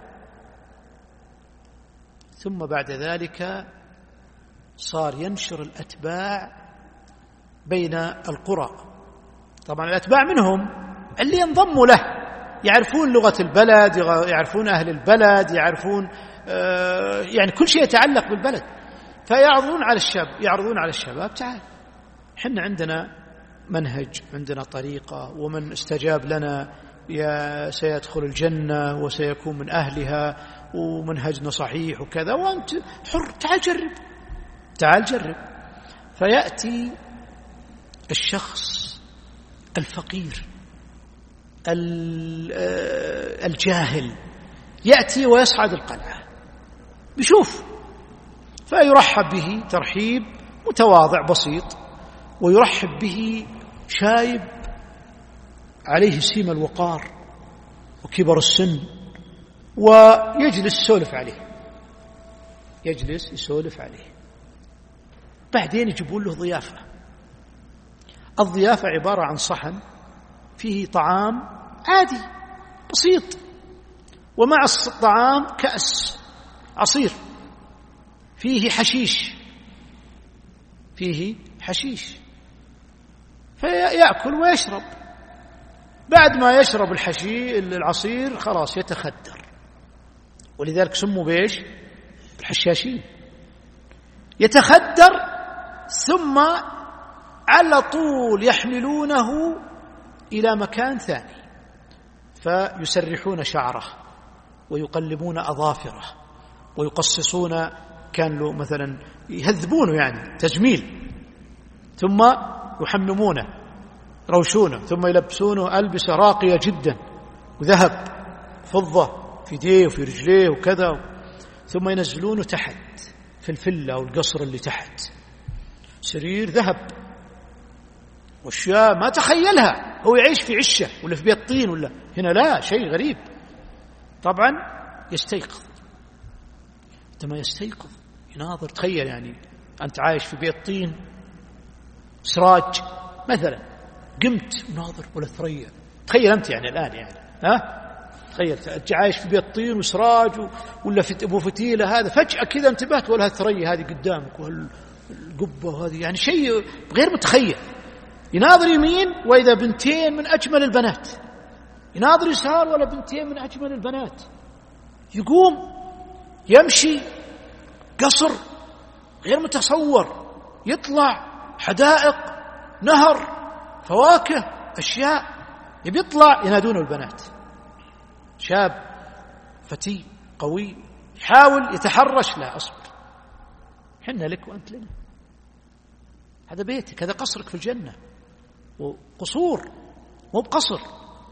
Speaker 1: ثم بعد ذلك صار ينشر الأتباع بين القرى. طبعا الأتباع منهم اللي ينضموا له، يعرفون لغة البلد، يعرفون أهل البلد، يعرفون آه يعني كل شيء يتعلق بالبلد، فيعرضون على الشاب يعرضون على الشباب تعال حنا عندنا منهج، عندنا طريقة، ومن استجاب لنا سيدخل الجنة وسيكون من أهلها، ومنهجنا صحيح وكذا، وأنت حر، تعال جرب تعال جرب. فيأتي الشخص الفقير الجاهل يأتي ويصعد القلعة بيشوف، فيرحب به ترحيب متواضع بسيط، ويرحب به شايب عليه سيم الوقار وكبر السن، ويجلس يسولف عليه يجلس يسولف عليه بعدين يجيبون له ضيافة. الضيافة عبارة عن صحن فيه طعام عادي بسيط، ومع الطعام كأس عصير فيه حشيش فيه حشيش فيأكل ويشرب. بعد ما يشرب الحشي العصير خلاص يتخدر، ولذلك سموا بإيش؟ الحشاشين. يتخدر، ثم على طول يحملونه إلى مكان ثاني، فيسرحون شعره ويقلبون أظافره ويقصصون، كان له مثلا يهذبونه يعني تجميل، ثم يحممونه روشونه، ثم يلبسونه ألبسة راقية جدا وذهب فضة في يديه وفي رجليه وكذا، ثم ينزلونه تحت في الفلة أو القصر اللي تحت، سرير ذهب واشياء ما تخيلها، هو يعيش في عشة ولا في بيت طين ولا هنا، لا شيء غريب. طبعا يستيقظ، عندما يستيقظ يناظر، تخيل يعني أنت عايش في بيت طين سراج مثلا، قمت ناظر ولا ثريا، تخيل أنت يعني الآن يعني ها تخيل أنت عايش في بيت طين وسراج ولا في أبو فتيلة، هذا فجأة كذا انتبهت ولا ثريا هذه قدامك والقبة هذه، يعني شيء غير متخيل. يناظر يمين وإذا بنتين من أجمل البنات، يناظر يسار ولا بنتين من أجمل البنات، يقوم يمشي قصر غير متصور، يطلع حدائق، نهر، فواكه، أشياء، يبي يطلع ينادونه البنات، شاب فتي قوي يحاول يتحرش، لا أصبر، حنا لك وأنت لنا، هذا بيتك، هذا قصرك في الجنة، وقصور مو بقصر.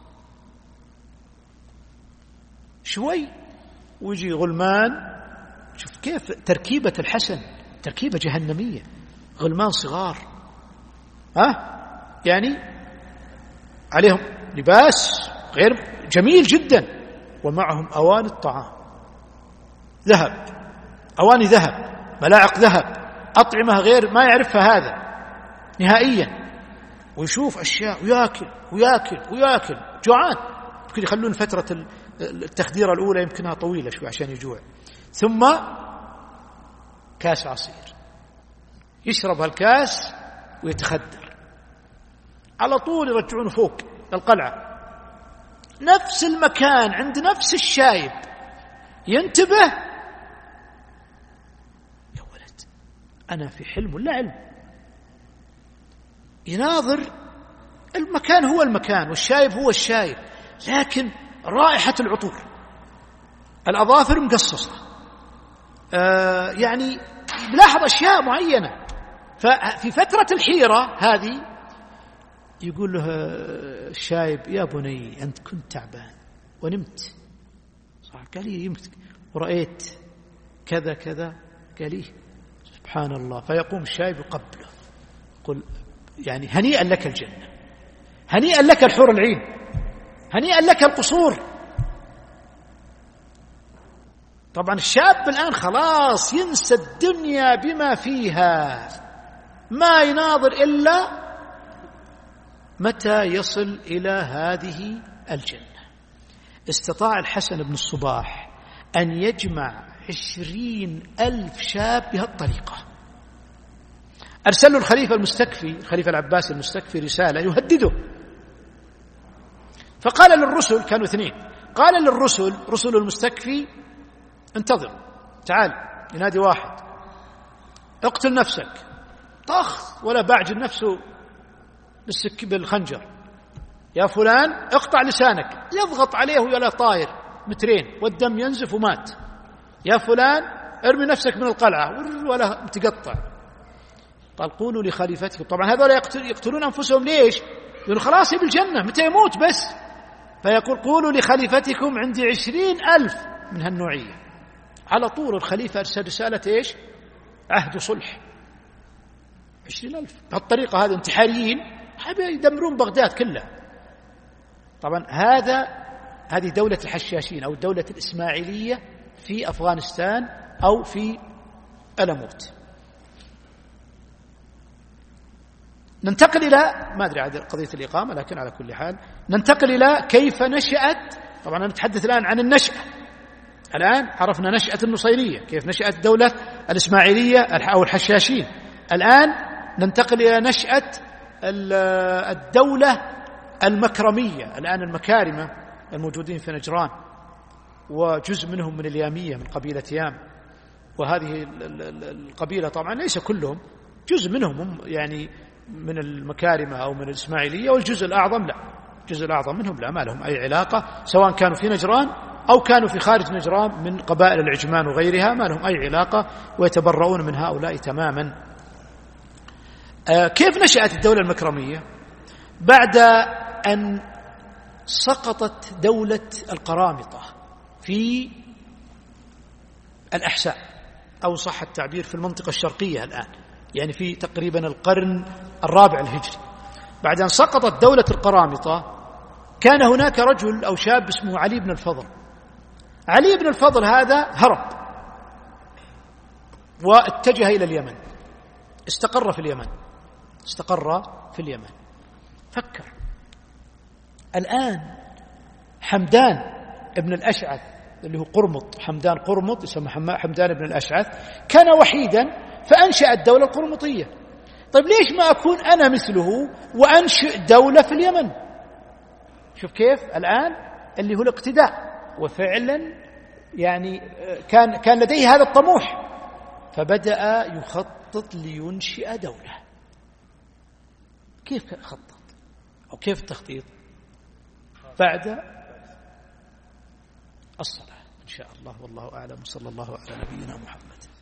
Speaker 1: شوي ويجي غلمان، شوف كيف تركيبة الحسن، تركيبة جهنمية، غلمان صغار ها يعني عليهم لباس غير جميل جدا، ومعهم أواني الطعام ذهب، أواني ذهب، ملاعق ذهب، أطعمة غير ما يعرفها هذا نهائيا، ويشوف أشياء ويأكل ويأكل ويأكل، جوعان، يمكن يخلون فترة التخديرة الأولى يمكنها طويلة شوي عشان يجوع. ثم كاس عصير، يشرب هالكاس ويتخدر، على طول يرجعونه فوق القلعة، نفس المكان عند نفس الشايب، ينتبه، يا ولد أنا في حلم ولا علم؟ يناظر، المكان هو المكان والشايب هو الشايب، لكن رائحة العطور، الأظافر مقصصة، آه يعني يلاحظ أشياء معينة. ففي فترة الحيرة هذه يقول له الشايب: يا بني أنت كنت تعبان ونمت، صح؟ قال لي يمت ورأيت كذا كذا. قال لي سبحان الله. فيقوم الشايب يقبله، يقول يعني هنيئا لك الجنة، هنيئا لك الحور العين، هنيئا لك القصور. طبعا الشاب الآن خلاص ينسى الدنيا بما فيها، ما يناظر إلا متى يصل إلى هذه الجنة. استطاع الحسن بن الصباح أن يجمع عشرين ألف شاب بهالطريقة. أرسل له الخليفة المستكفي، الخليفة العباسي المستكفي، رسالة يهدده، فقال للرسل، كانوا اثنين، قال للرسل رسل المستكفي: انتظر، تعال. ينادي واحد: اقتل نفسك. طخ ولا بعجل نفسه بالسك بالخنجر. يا فلان اقطع لسانك، يضغط عليه ولا طاير مترين والدم ينزف ومات. يا فلان ارمي نفسك من القلعة ولا متقطع. قال: قولوا لخليفتكم. طبعا هذول يقتلون أنفسهم ليش؟ يقولون خلاص بالجنة متى يموت بس. فيقول: قولوا لخليفتكم عندي عشرين ألف من هالنوعية. على طول الخليفة أرسل رسالة إيش؟ عهد صلح. عشرين ألف بهالطريقة، هذا انتحاريين حابين يدمرون بغداد كلها. طبعا هذا هذه دولة الحشاشين أو الدولة الإسماعيلية في أفغانستان أو في ألموت. ننتقل إلى، ما أدري عن قضية الإقامة، لكن على كل حال ننتقل إلى كيف نشأت. طبعا نتحدث الآن عن النشأة. الآن عرفنا نشأة النصيرية، كيف نشأت الدولة الإسماعيلية أو الحشاشين. الآن ننتقل إلى نشأة الدولة المكرمية. الآن المكارمة الموجودين في نجران، وجزء منهم من اليامية من قبيلة يام، وهذه القبيلة طبعا ليس كلهم، جزء منهم يعني من المكارمة أو من الإسماعيلية، والجزء الأعظم لا، الجزء الأعظم منهم لا، ما لهم أي علاقة، سواء كانوا في نجران أو كانوا في خارج نجران من قبائل العجمان وغيرها، ما لهم أي علاقة، ويتبرؤون من هؤلاء تماما. آه كيف نشأت الدولة المكرمية؟ بعد أن سقطت دولة القرامطة في الأحساء، أو صح التعبير في المنطقة الشرقية الآن، يعني في تقريبا القرن الرابع الهجري. بعد أن سقطت دولة القرامطة كان هناك رجل أو شاب اسمه علي بن الفضل. علي بن الفضل هذا هرب واتجه إلى اليمن، استقر في اليمن استقر في اليمن فكر الآن حمدان ابن الأشعث اللي هو قرمط، حمدان قرمط يسمى حمدان ابن الأشعث، كان وحيدا فأنشأ الدولة القرمطية. طيب ليش ما أكون أنا مثله وأنشئ دولة في اليمن؟ شوف كيف الآن اللي هو الاقتداء. وفعلا يعني كان كان لديه هذا الطموح، فبدأ يخطط لينشئ دولة. كيف خطط أو كيف التخطيط؟ بعد الصلاة إن شاء الله، والله أعلم، صلى الله على نبينا محمد.